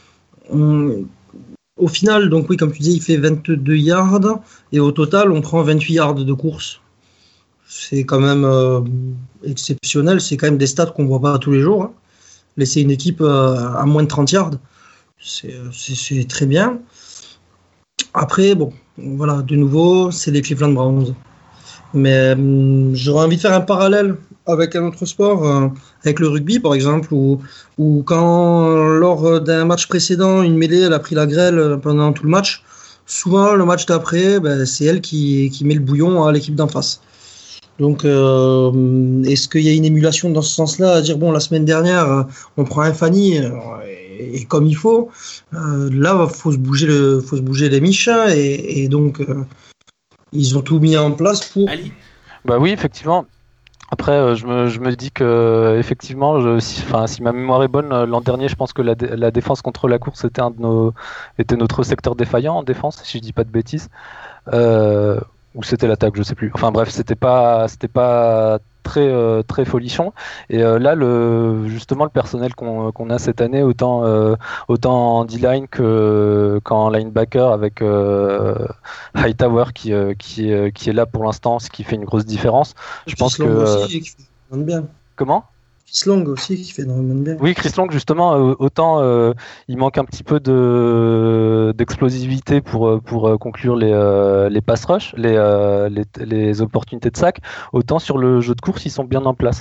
Au final, donc oui, comme tu disais, il fait 22 yards, et au total, on prend 28 yards de course. C'est quand même exceptionnel, c'est quand même des stats qu'on ne voit pas tous les jours. Hein. Laisser une équipe à moins de 30 yards, c'est très bien. Après, bon, voilà, de nouveau, c'est les Cleveland Browns. Mais j'aurais envie de faire un parallèle avec un autre sport, avec le rugby par exemple, où quand lors d'un match précédent, une mêlée elle a pris la grêle pendant tout le match, souvent le match d'après, c'est elle qui met le bouillon à l'équipe d'en face. Donc est-ce qu'il y a une émulation dans ce sens-là, à dire bon, la semaine dernière on prend un Fanny et comme il faut, là faut se bouger les miches, et donc ils ont tout mis en place pour. Ali. Bah oui, effectivement. Après, je me dis que effectivement, si ma mémoire est bonne, l'an dernier, je pense que la défense contre la course était notre secteur défaillant en défense, si je dis pas de bêtises. Ou c'était l'attaque, je sais plus. Enfin bref, c'était pas très très folichon. Et là, justement, le personnel qu'on a cette année, autant en D-line qu'en linebacker, avec Hightower qui est là pour l'instant, ce qui fait une grosse différence. Je pense que aussi, qui fonctionne bien. Comment ? Chris Long aussi qui fait énormément de bien. Oui, Chris Long, justement, autant il manque un petit peu d'explosivité pour conclure les pass rush, les opportunités de sac, autant sur le jeu de course, ils sont bien en place.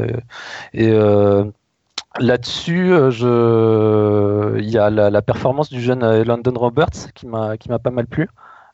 Là-dessus, il y a la performance du jeune London Roberts qui m'a pas mal plu.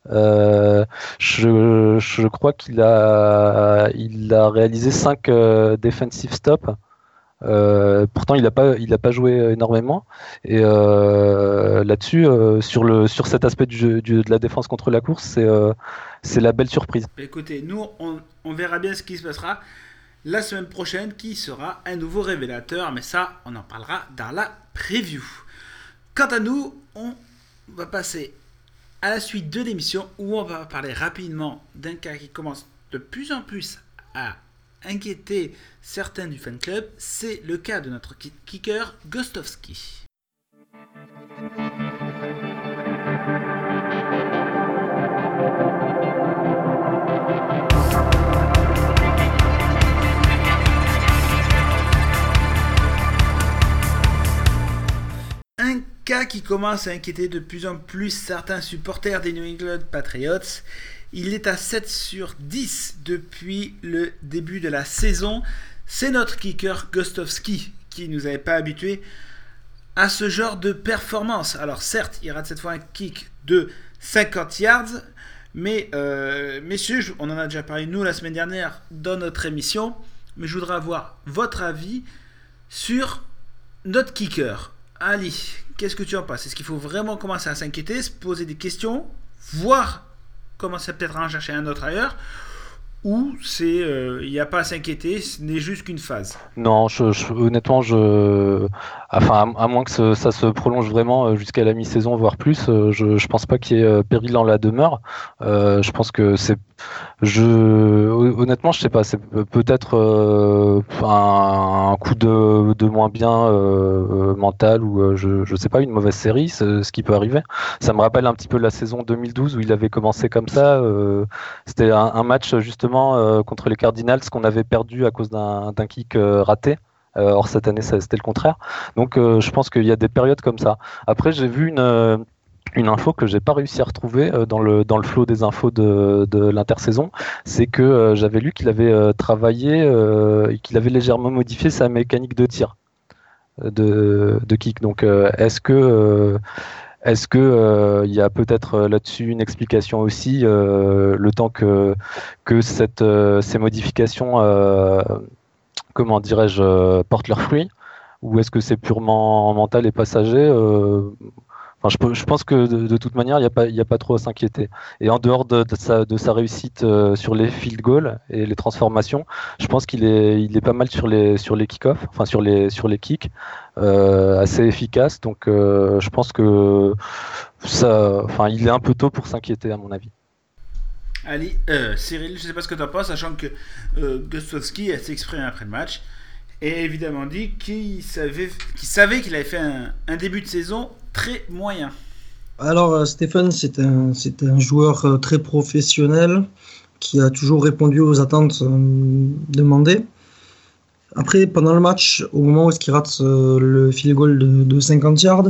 Je crois qu'il a réalisé 5 defensive stops. Pourtant, il a pas joué énormément. Et là-dessus, sur cet aspect de la défense contre la course, c'est la belle surprise. Écoutez, nous, on verra bien ce qui se passera la semaine prochaine, qui sera un nouveau révélateur, mais ça, on en parlera dans la preview. Quant à nous, on va passer à la suite de l'émission, où on va parler rapidement d'un cas qui commence de plus en plus à inquiéter certains du fan club. C'est le cas de notre kicker Gostovski. Un cas qui commence à inquiéter de plus en plus certains supporters des New England Patriots. Il est à 7 sur 10 depuis le début de la saison. C'est notre kicker Gostovski qui nous avait pas habitués à ce genre de performance. Alors certes, il rate cette fois un kick de 50 yards, mais messieurs, on en a déjà parlé nous la semaine dernière dans notre émission, mais je voudrais avoir votre avis sur notre kicker. Ali, qu'est-ce que tu en penses ? Est-ce qu'il faut vraiment commencer à s'inquiéter, se poser des questions, voir commencer peut-être à en chercher un autre ailleurs, ou il n'y a pas à s'inquiéter, ce n'est juste qu'une phase? Non, honnêtement, à moins que ça se prolonge vraiment jusqu'à la mi-saison, voire plus, je pense pas qu'il y ait péril en la demeure. Je pense que honnêtement, je sais pas, c'est peut-être un coup de moins bien mental, ou je sais pas, une mauvaise série, ce qui peut arriver. Ça me rappelle un petit peu la saison 2012 où il avait commencé comme ça. C'était un match justement contre les Cardinals qu'on avait perdu à cause d'un kick raté. Or cette année c'était le contraire. Donc je pense qu'il y a des périodes comme ça. Après j'ai vu une info que j'ai pas réussi à retrouver dans le flot des infos de l'intersaison, c'est que j'avais lu qu'il avait travaillé et qu'il avait légèrement modifié sa mécanique de tir de kick. Donc est-ce que il y a peut-être là-dessus une explication aussi, le temps que ces modifications, comment dirais-je, portent leurs fruits, ou est-ce que c'est purement mental et passager? Je pense que de toute manière, il n'y a pas trop à s'inquiéter. Et en dehors de sa réussite sur les field goals et les transformations, je pense qu'il est pas mal sur les kick-offs, enfin sur les kicks, assez efficace. Donc je pense que il est un peu tôt pour s'inquiéter à mon avis. Ali, Cyril, je ne sais pas ce que tu en penses, sachant que Gostovski s'est exprimé après le match et évidemment dit qu'il savait qu'il avait fait un début de saison très moyen. Alors Stéphane, c'est un joueur très professionnel qui a toujours répondu aux attentes demandées. Après, pendant le match, au moment où il rate le field goal de 50 yards,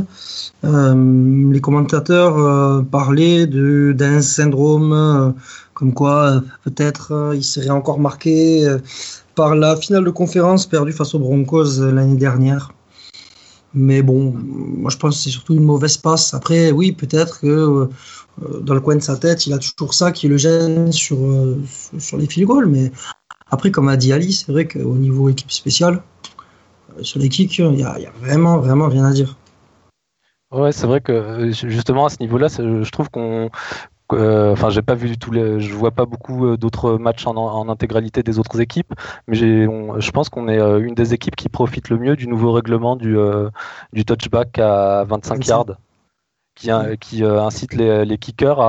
les commentateurs parlaient d'un syndrome, comme quoi peut-être il serait encore marqué par la finale de conférence perdue face aux Broncos l'année dernière. Mais bon, moi je pense que c'est surtout une mauvaise passe. Après, oui, peut-être que dans le coin de sa tête, il a toujours ça qui le gêne sur les field goals. Mais après, comme a dit Ali, c'est vrai qu'au niveau équipe spéciale, sur les kicks, il y a vraiment, vraiment rien à dire. Ouais, c'est vrai que justement à ce niveau-là, je trouve j'ai pas vu je vois pas beaucoup d'autres matchs en intégralité des autres équipes, mais je pense qu'on est une des équipes qui profite le mieux du nouveau règlement du touchback à 25 yards, qui incite les kickers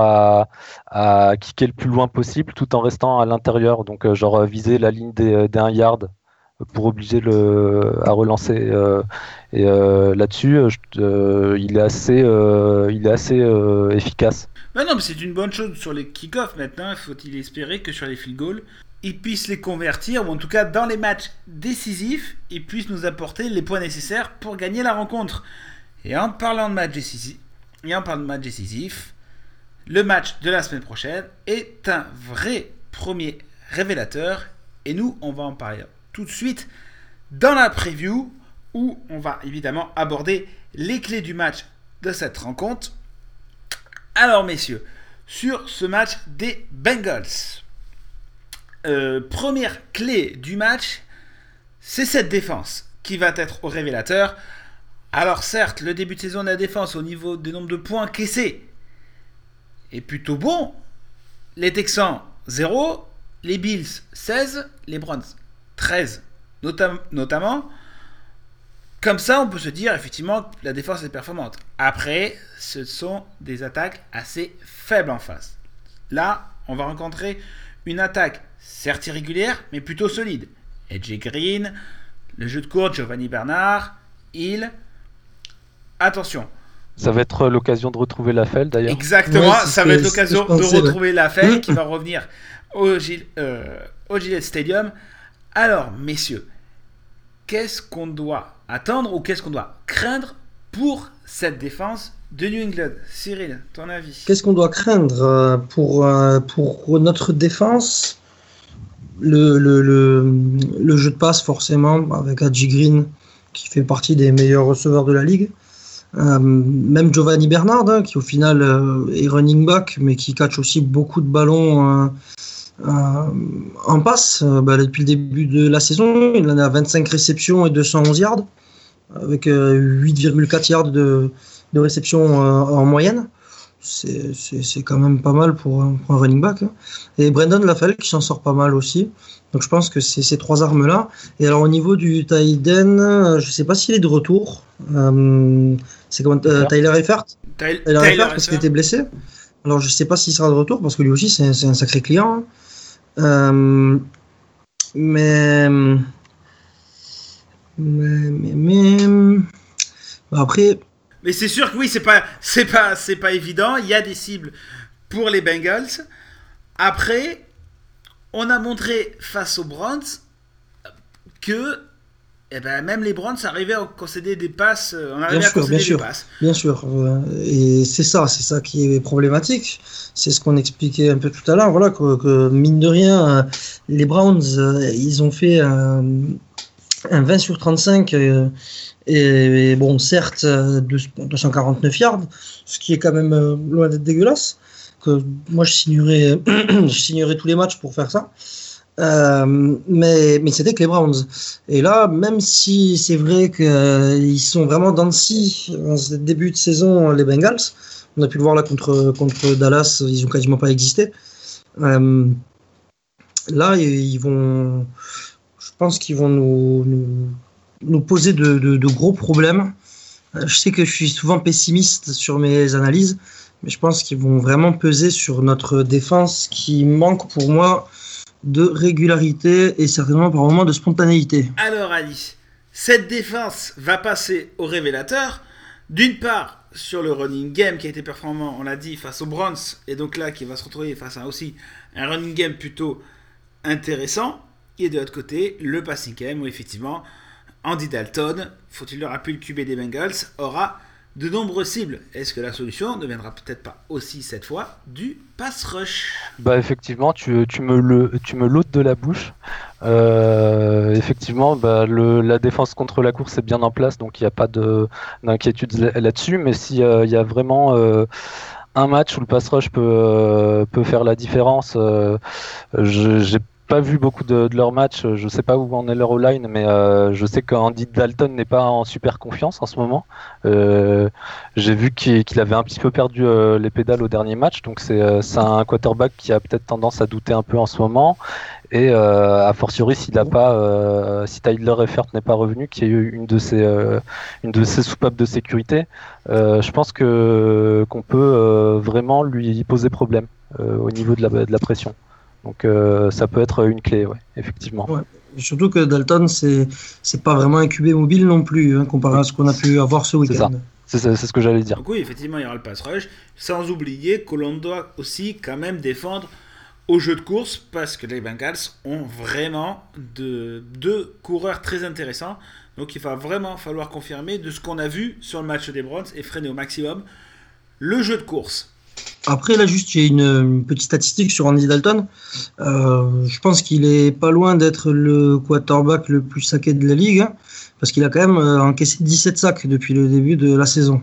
à kicker le plus loin possible tout en restant à l'intérieur, donc viser la ligne des 1 yard pour obliger à relancer. Et là-dessus, il est assez efficace. Non, mais c'est une bonne chose sur les kick-offs maintenant. Faut-il espérer que sur les field goals, il puisse les convertir, ou en tout cas dans les matchs décisifs, il puisse nous apporter les points nécessaires pour gagner la rencontre. Et en parlant de match décisif, le match de la semaine prochaine est un vrai premier révélateur, et nous, on va en parler tout de suite dans la preview, où on va évidemment aborder les clés du match de cette rencontre. Alors messieurs, sur ce match des Bengals, première clé du match, c'est cette défense qui va être au révélateur. Alors certes, le début de saison de la défense au niveau du nombre de points encaissés est plutôt bon. Les Texans 0, les Bills 16, les Browns 13 notamment. Comme ça, on peut se dire effectivement que la défense est performante. Après, ce sont des attaques assez faibles en face. Là, on va rencontrer une attaque certes irrégulière, mais plutôt solide. AJ Green, le jeu de courte, Giovanni Bernard, Hill. Attention. Ça va être l'occasion de retrouver Lafell d'ailleurs. Exactement, ça va être l'occasion de retrouver Lafell qui va revenir au Gillette Stadium. Alors, messieurs, qu'est-ce qu'on doit attendre ou qu'est-ce qu'on doit craindre pour cette défense de New England? Cyril, ton avis? Qu'est-ce qu'on doit craindre pour notre défense? Le jeu de passe, forcément, avec AJ Green, qui fait partie des meilleurs receveurs de la ligue. Même Giovanni Bernard, qui au final est running back, mais qui catch aussi beaucoup de ballons en passe. Depuis le début de la saison, il en a 25 réceptions et 211 yards, avec 8,4 yards de réception en moyenne. C'est quand même pas mal pour un running back. Et Brandon Lafell qui s'en sort pas mal aussi. Donc je pense que c'est ces trois armes-là. Et alors au niveau du tight end, je sais pas s'il est de retour. C'est comme Tyler Eifert. Tyler Eifert parce qu'il était blessé. Alors je sais pas s'il sera de retour parce que lui aussi c'est un sacré client. Mais après. Mais c'est sûr que oui, c'est pas évident. Il y a des cibles pour les Bengals. Après, on a montré face aux Browns que même les Browns arrivaient à concéder des passes. Bien sûr. Et c'est ça qui est problématique. C'est ce qu'on expliquait un peu tout à l'heure. Voilà, que mine de rien, les Browns, ils ont fait un 20 sur 35. Et bon, certes, 249 yards, ce qui est quand même loin d'être dégueulasse. Que moi, je signerais tous les matchs pour faire ça. Mais c'était que les Browns. Et là, même si c'est vrai qu'ils sont vraiment dans le scie en ce début de saison, les Bengals, on a pu le voir là contre Dallas, ils ont quasiment pas existé. Là, je pense qu'ils vont nous poser de gros problèmes. Je sais que je suis souvent pessimiste sur mes analyses, mais je pense qu'ils vont vraiment peser sur notre défense qui manque pour moi de régularité et certainement par moments de spontanéité. Alors Ali, cette défense va passer au révélateur, d'une part sur le running game qui a été performant, on l'a dit, face aux Browns, et donc là qui va se retrouver face à aussi un running game plutôt intéressant, et de l'autre côté le passing game où effectivement Andy Dalton, faut-il le rappeler, le QB des Bengals, aura de nombreuses cibles. Est-ce que la solution ne viendra peut-être pas aussi cette fois du pass rush? Effectivement, tu me l'ôtes de la bouche. Effectivement, la défense contre la course est bien en place, donc il n'y a pas d'inquiétude là-dessus. Mais s'il y a vraiment un match où le pass rush peut faire la différence, j'ai pas vu beaucoup de leur match, je sais pas où en est leur O-line, mais je sais qu'Andy Dalton n'est pas en super confiance en ce moment. J'ai vu qu'il avait un petit peu perdu les pédales au dernier match, donc c'est un quarterback qui a peut-être tendance à douter un peu en ce moment. Et a fortiori si Tyler Eifert n'est pas revenu, qui est une de ses soupapes de sécurité, je pense qu'on peut vraiment lui poser problème au niveau de la pression. Donc ça peut être une clé, ouais, effectivement. Ouais. Surtout que Dalton, c'est pas vraiment un QB mobile non plus, comparé à ce qu'on a pu avoir ce week-end. C'est ce que j'allais dire. Donc oui, effectivement, il y aura le pass rush, sans oublier que l'on doit aussi quand même défendre au jeu de course parce que les Bengals ont vraiment deux coureurs très intéressants. Donc il va vraiment falloir confirmer de ce qu'on a vu sur le match des Browns et freiner au maximum le jeu de course. Après, là, juste, il y a une petite statistique sur Andy Dalton. Je pense qu'il est pas loin d'être le quarterback le plus saqué de la ligue, hein, parce qu'il a quand même encaissé 17 sacs depuis le début de la saison.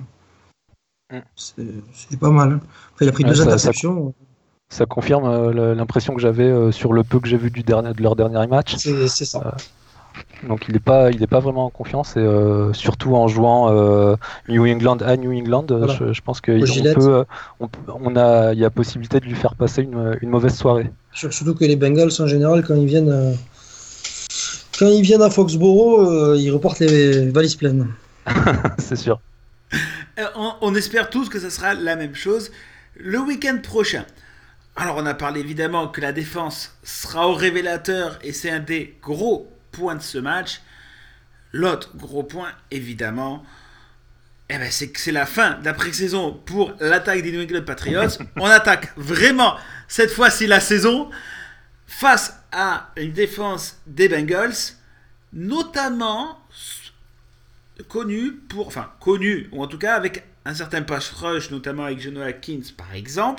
C'est pas mal. Hein. Après, il a pris 2 interceptions. Ça confirme l'impression que j'avais sur le peu que j'ai vu de leur dernier match. C'est ça. Donc il est pas vraiment en confiance et surtout en jouant New England à New England, voilà. je pense qu'il y a possibilité de lui faire passer une mauvaise soirée. Surtout que les Bengals en général quand ils viennent à Foxborough, ils reportent les valises pleines. C'est sûr. On espère tous que ça sera la même chose le week-end prochain. Alors on a parlé évidemment que la défense sera au révélateur et c'est un des gros point de ce match. L'autre gros point, évidemment, c'est que c'est la fin de la pré-saison pour l'attaque des New England Patriots. On attaque vraiment cette fois-ci la saison face à une défense des Bengals, notamment connue, ou en tout cas avec un certain pass rush, notamment avec Geno Atkins par exemple.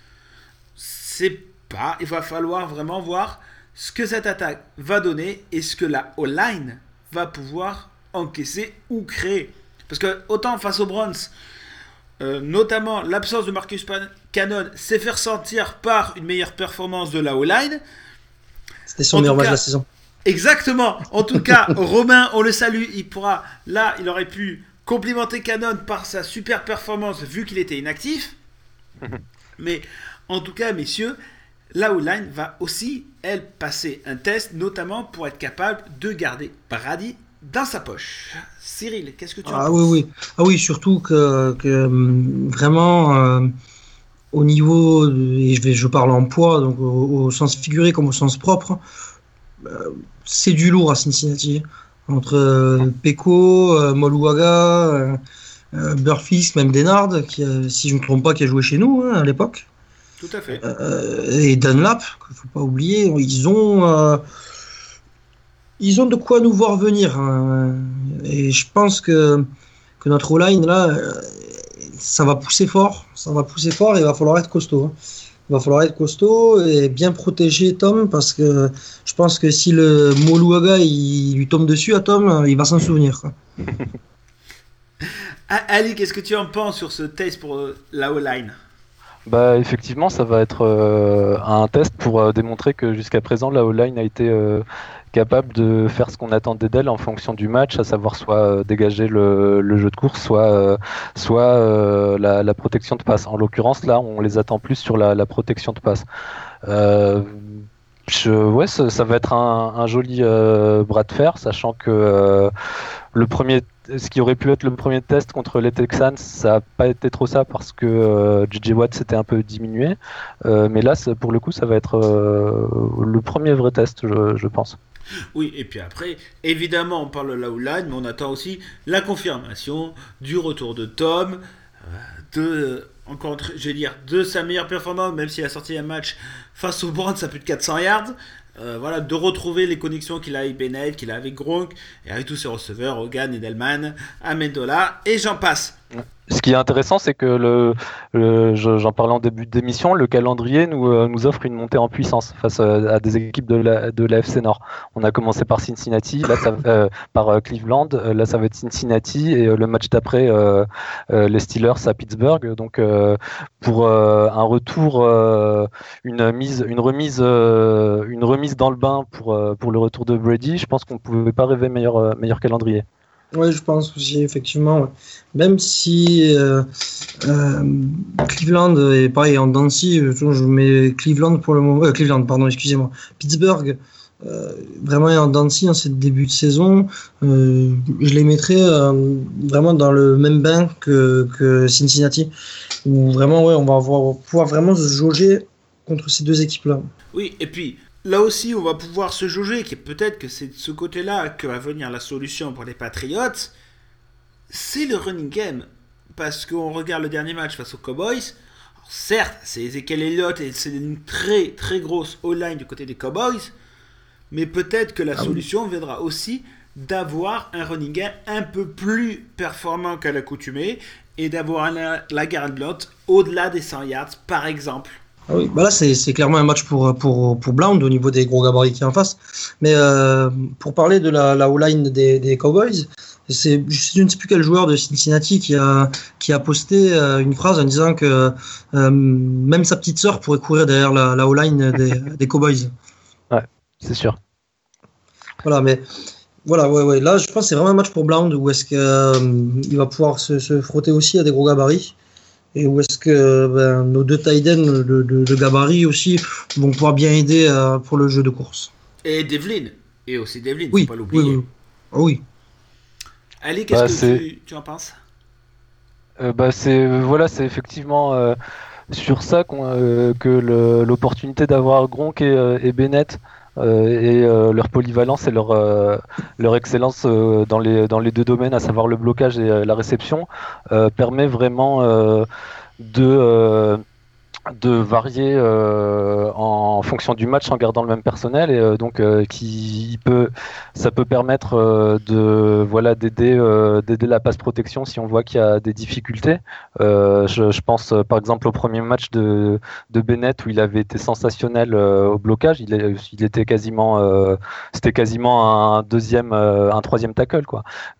Il va falloir vraiment voir ce que cette attaque va donner et ce que la O-line va pouvoir encaisser ou créer. Parce que autant face aux Browns, notamment l'absence de Marcus Cannon s'est fait ressentir par une meilleure performance de la O-line. C'était son meilleur match de la saison. Exactement. En tout cas, Romain, on le salue. Il aurait pu complimenter Cannon par sa super performance vu qu'il était inactif. Mais en tout cas, messieurs, la O-line va aussi, elle, passer un test, notamment pour être capable de garder Brady dans sa poche. Cyril, qu'est-ce que tu en penses ? Oui, surtout que vraiment, au niveau, et je parle en poids, donc au sens figuré comme au sens propre, c'est du lourd à Cincinnati. Entre Peko, Moluaga, Burfisk, même Denard, qui, si je ne me trompe pas, qui a joué chez nous à l'époque. Tout à fait. Et Dunlap, qu'il ne faut pas oublier, ils ont de quoi nous voir venir. Hein. Et je pense que notre O-line, là, ça va pousser fort. Et il va falloir être costaud. Hein. Il va falloir être costaud et bien protéger Tom, parce que je pense que si le Moluaga il lui tombe dessus à Tom, il va s'en souvenir. Quoi. Ali, qu'est-ce que tu en penses sur ce test pour la O-line ? Effectivement, ça va être un test pour démontrer que jusqu'à présent, la O-line a été capable de faire ce qu'on attendait d'elle en fonction du match, à savoir soit dégager le jeu de course, soit la protection de passe. En l'occurrence, là, on les attend plus sur la protection de passe. Ça va être un joli bras de fer, sachant que ce qui aurait pu être le premier test contre les Texans, ça n'a pas été trop ça parce que J.J. Watt s'était un peu diminué. Mais là, pour le coup, ça va être le premier vrai test, je pense. Oui, et puis après, évidemment, on parle de la O-line, mais on attend aussi la confirmation du retour de Tom, de sa meilleure performance, même s'il a sorti un match face aux Browns à plus de 400 yards. De retrouver les connexions qu'il a avec Bennett, qu'il a avec Gronk, et avec tous ses receveurs, Hogan, Edelman, Amendola, et j'en passe. Ce qui est intéressant, c'est que j'en parlais en début d'émission, le calendrier nous offre une montée en puissance face à des équipes de la FC Nord. On a commencé par Cincinnati, par Cleveland, là ça va être Cincinnati, et le match d'après, les Steelers à Pittsburgh. Donc pour un retour, une remise dans le bain pour le retour de Brady, je pense qu'on ne pouvait pas rêver meilleur calendrier. Oui, je pense aussi, effectivement. Ouais. Même si Cleveland est pareil en Dancy, je mets Cleveland pour le moment. Pittsburgh, vraiment en Dancy en ce début de saison. Je les mettrais vraiment dans le même bain que Cincinnati, où vraiment, on va pouvoir vraiment se jauger contre ces deux équipes-là. Oui, et puis. Là aussi, on va pouvoir se jauger, peut-être que c'est de ce côté-là que va venir la solution pour les Patriots. C'est le running game. Parce qu'on regarde le dernier match face aux Cowboys. Alors certes, c'est Ezekiel Elliott et c'est une très très grosse O-line du côté des Cowboys, mais peut-être que la solution viendra aussi d'avoir un running game un peu plus performant qu'à l'accoutumée et d'avoir la garde Blount au-delà des 100 yards, par exemple. Ah oui, bah là c'est clairement un match pour Blount au niveau des gros gabarits qui est en face. Mais pour parler de la O-line des Cowboys, je ne sais plus quel joueur de Cincinnati qui a posté une phrase en disant que même sa petite sœur pourrait courir derrière la O-line des Cowboys. Ouais, c'est sûr. Voilà, mais voilà, ouais. Là, je pense que c'est vraiment un match pour Blount où est-ce qu'il va pouvoir se frotter aussi à des gros gabarits. Et où est-ce que nos deux tight ends de gabarit aussi vont pouvoir bien aider pour le jeu de course. Et Devlin. Et aussi Devlin, oui, faut pas l'oublier. Oui. Oh oui. Ali, qu'est-ce que tu en penses ? C'est effectivement sur ça que l'opportunité d'avoir Gronk et Bennett et leur polyvalence et leur excellence dans les deux domaines, à savoir le blocage et la réception, permet vraiment de varier en fonction du match en gardant le même personnel et donc ça peut permettre d'aider la passe protection si on voit qu'il y a des difficultés. Je pense par exemple au premier match de Bennett où il avait été sensationnel au blocage. Il était quasiment c'était quasiment un troisième tackle quoi.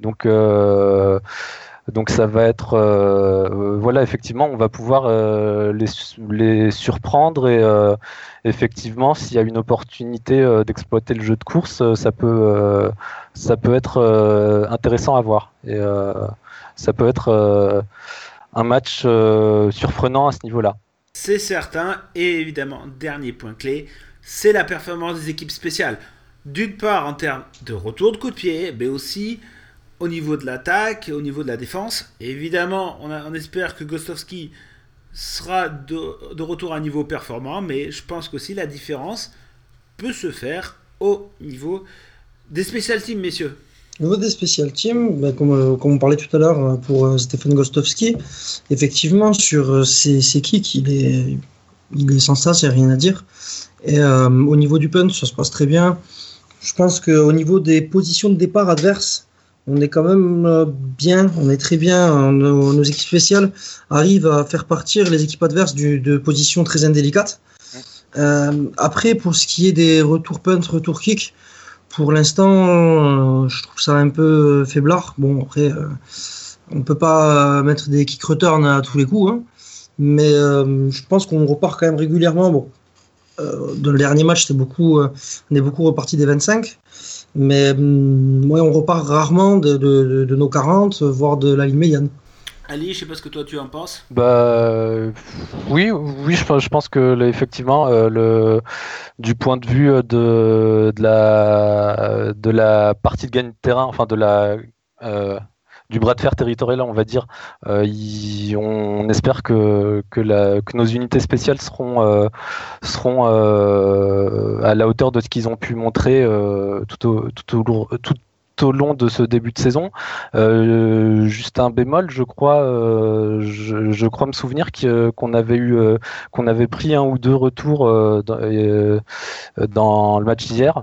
Donc ça va être effectivement on va pouvoir les surprendre et effectivement s'il y a une opportunité d'exploiter le jeu de course ça peut être intéressant à voir et ça peut être un match surprenant à ce niveau-là. C'est certain et évidemment dernier point clé, c'est la performance des équipes spéciales. D'une part en termes de retour de coup de pied, mais aussi au niveau de l'attaque, au niveau de la défense. Et évidemment, on espère que Gostkowski sera de retour à un niveau performant, mais je pense qu'aussi la différence peut se faire au niveau des special teams, messieurs. Au niveau des special teams, comme on parlait tout à l'heure pour Stephen Gostkowski, effectivement, sur ses kicks, il est sans ça, il n'y a rien à dire. Et au niveau du punt, ça se passe très bien. Je pense qu'au niveau des positions de départ adverses, on est quand même bien, on est très bien. Nos équipes spéciales arrivent à faire partir les équipes adverses de positions très indélicates. Après, pour ce qui est des retours punt, retours kick, pour l'instant, je trouve ça un peu faiblard. Bon, après, on peut pas mettre des kick return à tous les coups, hein, mais je pense qu'on repart quand même régulièrement. Bon, dans le dernier match, on est beaucoup reparti des 25. Mais on repart rarement de nos 40, voire de la ligne médiane. Ali, je sais pas ce que toi tu en penses. Oui, je pense que là, effectivement, du point de vue de la partie de gagne de terrain, enfin du bras de fer territorial, on va dire, on espère que nos unités spéciales seront à la hauteur de ce qu'ils ont pu montrer tout au long de ce début de saison. Juste un bémol, je crois me souvenir qu'on avait pris un ou deux retours dans le match d'hier,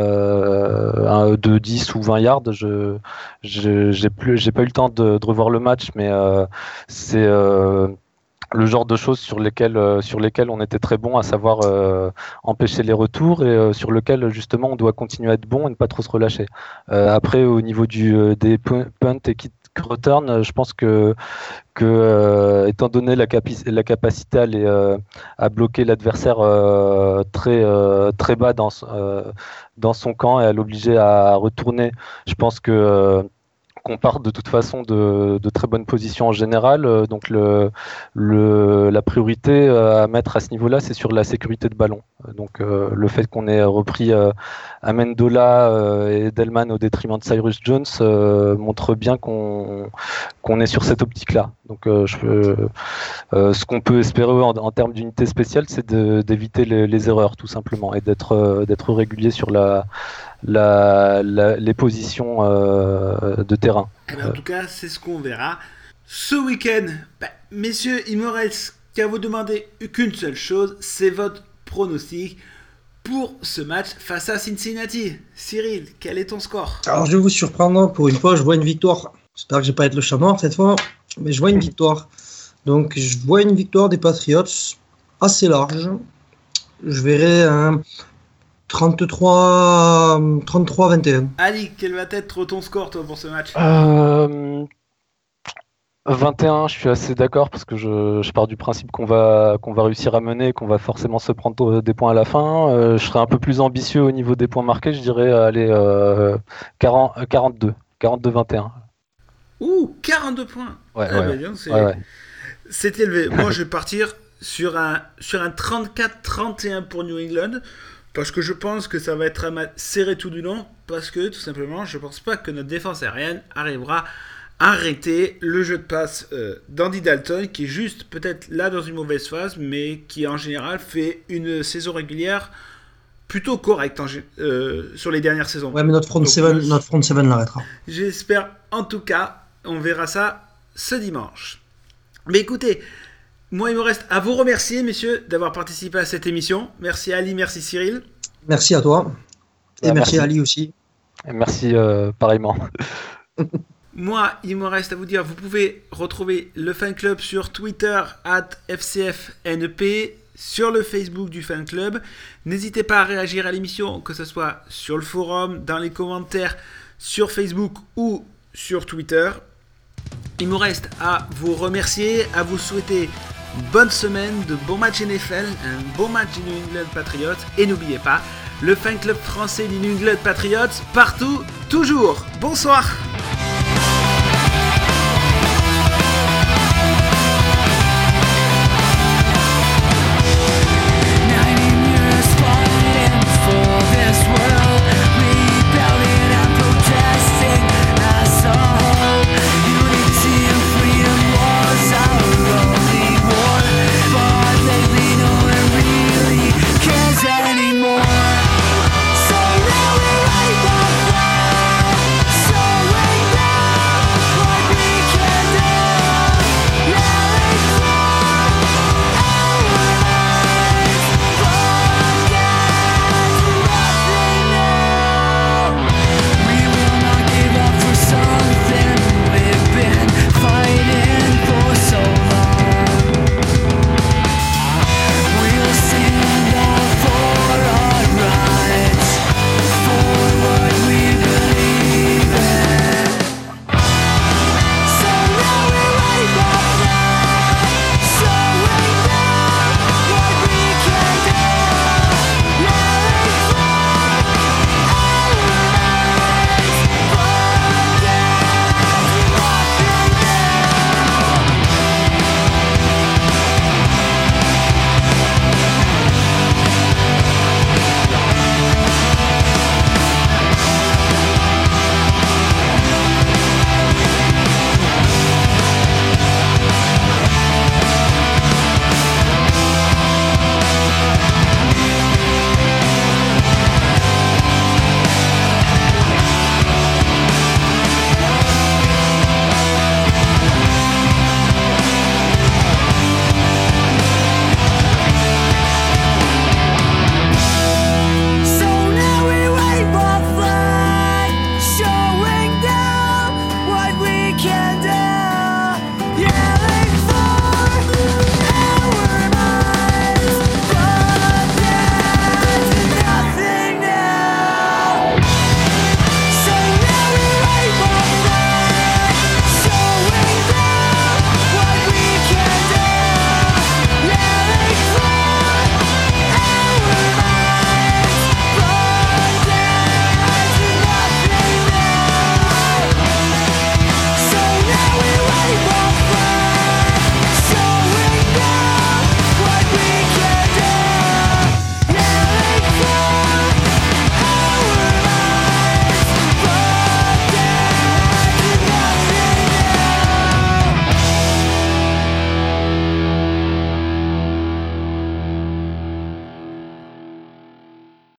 de 10 ou 20 yards. J'ai pas eu le temps de revoir le match, mais c'est le genre de choses sur lesquelles on était très bon, à savoir empêcher les retours et sur lequel justement on doit continuer à être bon et ne pas trop se relâcher. Après, au niveau des punt et kick return, je pense que étant donné la capacité à bloquer l'adversaire très bas dans son camp et à l'obliger à retourner, je pense qu'on part de toute façon de très bonnes positions en général, donc la priorité à mettre à ce niveau-là, c'est sur la sécurité de ballon. Donc le fait qu'on ait repris Amendola et Delman au détriment de Cyrus Jones montre bien qu'on est sur cette optique-là. Donc ce qu'on peut espérer en termes d'unité spéciale, c'est d'éviter les erreurs tout simplement et d'être régulier sur les positions de terrain. En tout cas, c'est ce qu'on verra ce week-end. Messieurs, il me reste qu'à vous demander qu'une seule chose, c'est votre pronostic pour ce match face à Cincinnati. Cyril, quel est ton score ? Alors je vais vous surprendre, pour une fois je vois une victoire. J'espère que je vais pas être le chat mort cette fois, mais je vois une victoire. Donc je vois une victoire des Patriots assez large. Je verrai un 33-21. Ali, quel va être ton score toi pour ce match ? 21, je suis assez d'accord parce que je pars du principe qu'on va réussir à mener et qu'on va forcément se prendre des points à la fin. Je serai un peu plus ambitieux au niveau des points marqués, je dirais aller 42-21. Ouh, 42 points. Ouais, Ah, ouais. bah, disons, Ouais. c'est élevé. Moi, je vais partir sur un 34-31 pour New England, parce que je pense que ça va être un match serré tout du long, parce que, tout simplement, je pense pas que notre défense aérienne arrivera à arrêter le jeu de passe d'Andy Dalton, qui est juste peut-être là dans une mauvaise phase, mais qui, en général, fait une saison régulière plutôt correcte sur les dernières saisons. Ouais, mais notre front Donc, 7 l'arrêtera. J'espère, en tout cas, on verra ça ce dimanche. Mais écoutez, moi il me reste à vous remercier, messieurs, d'avoir participé à cette émission. Merci Ali, merci Cyril. Merci à toi. Et Ouais, merci merci. à Ali aussi. Et merci pareillement. Moi, il me reste à vous dire, vous pouvez retrouver le fan club sur Twitter @FCFNP, sur le Facebook du fan club. N'hésitez pas à réagir à l'émission, que ce soit sur le forum, dans les commentaires, sur Facebook ou sur Twitter. Il me reste à vous remercier, à vous souhaiter une bonne semaine, de bons matchs NFL, un bon match du New England Patriots. Et n'oubliez pas, le fan club français du New England Patriots, partout, toujours. Bonsoir.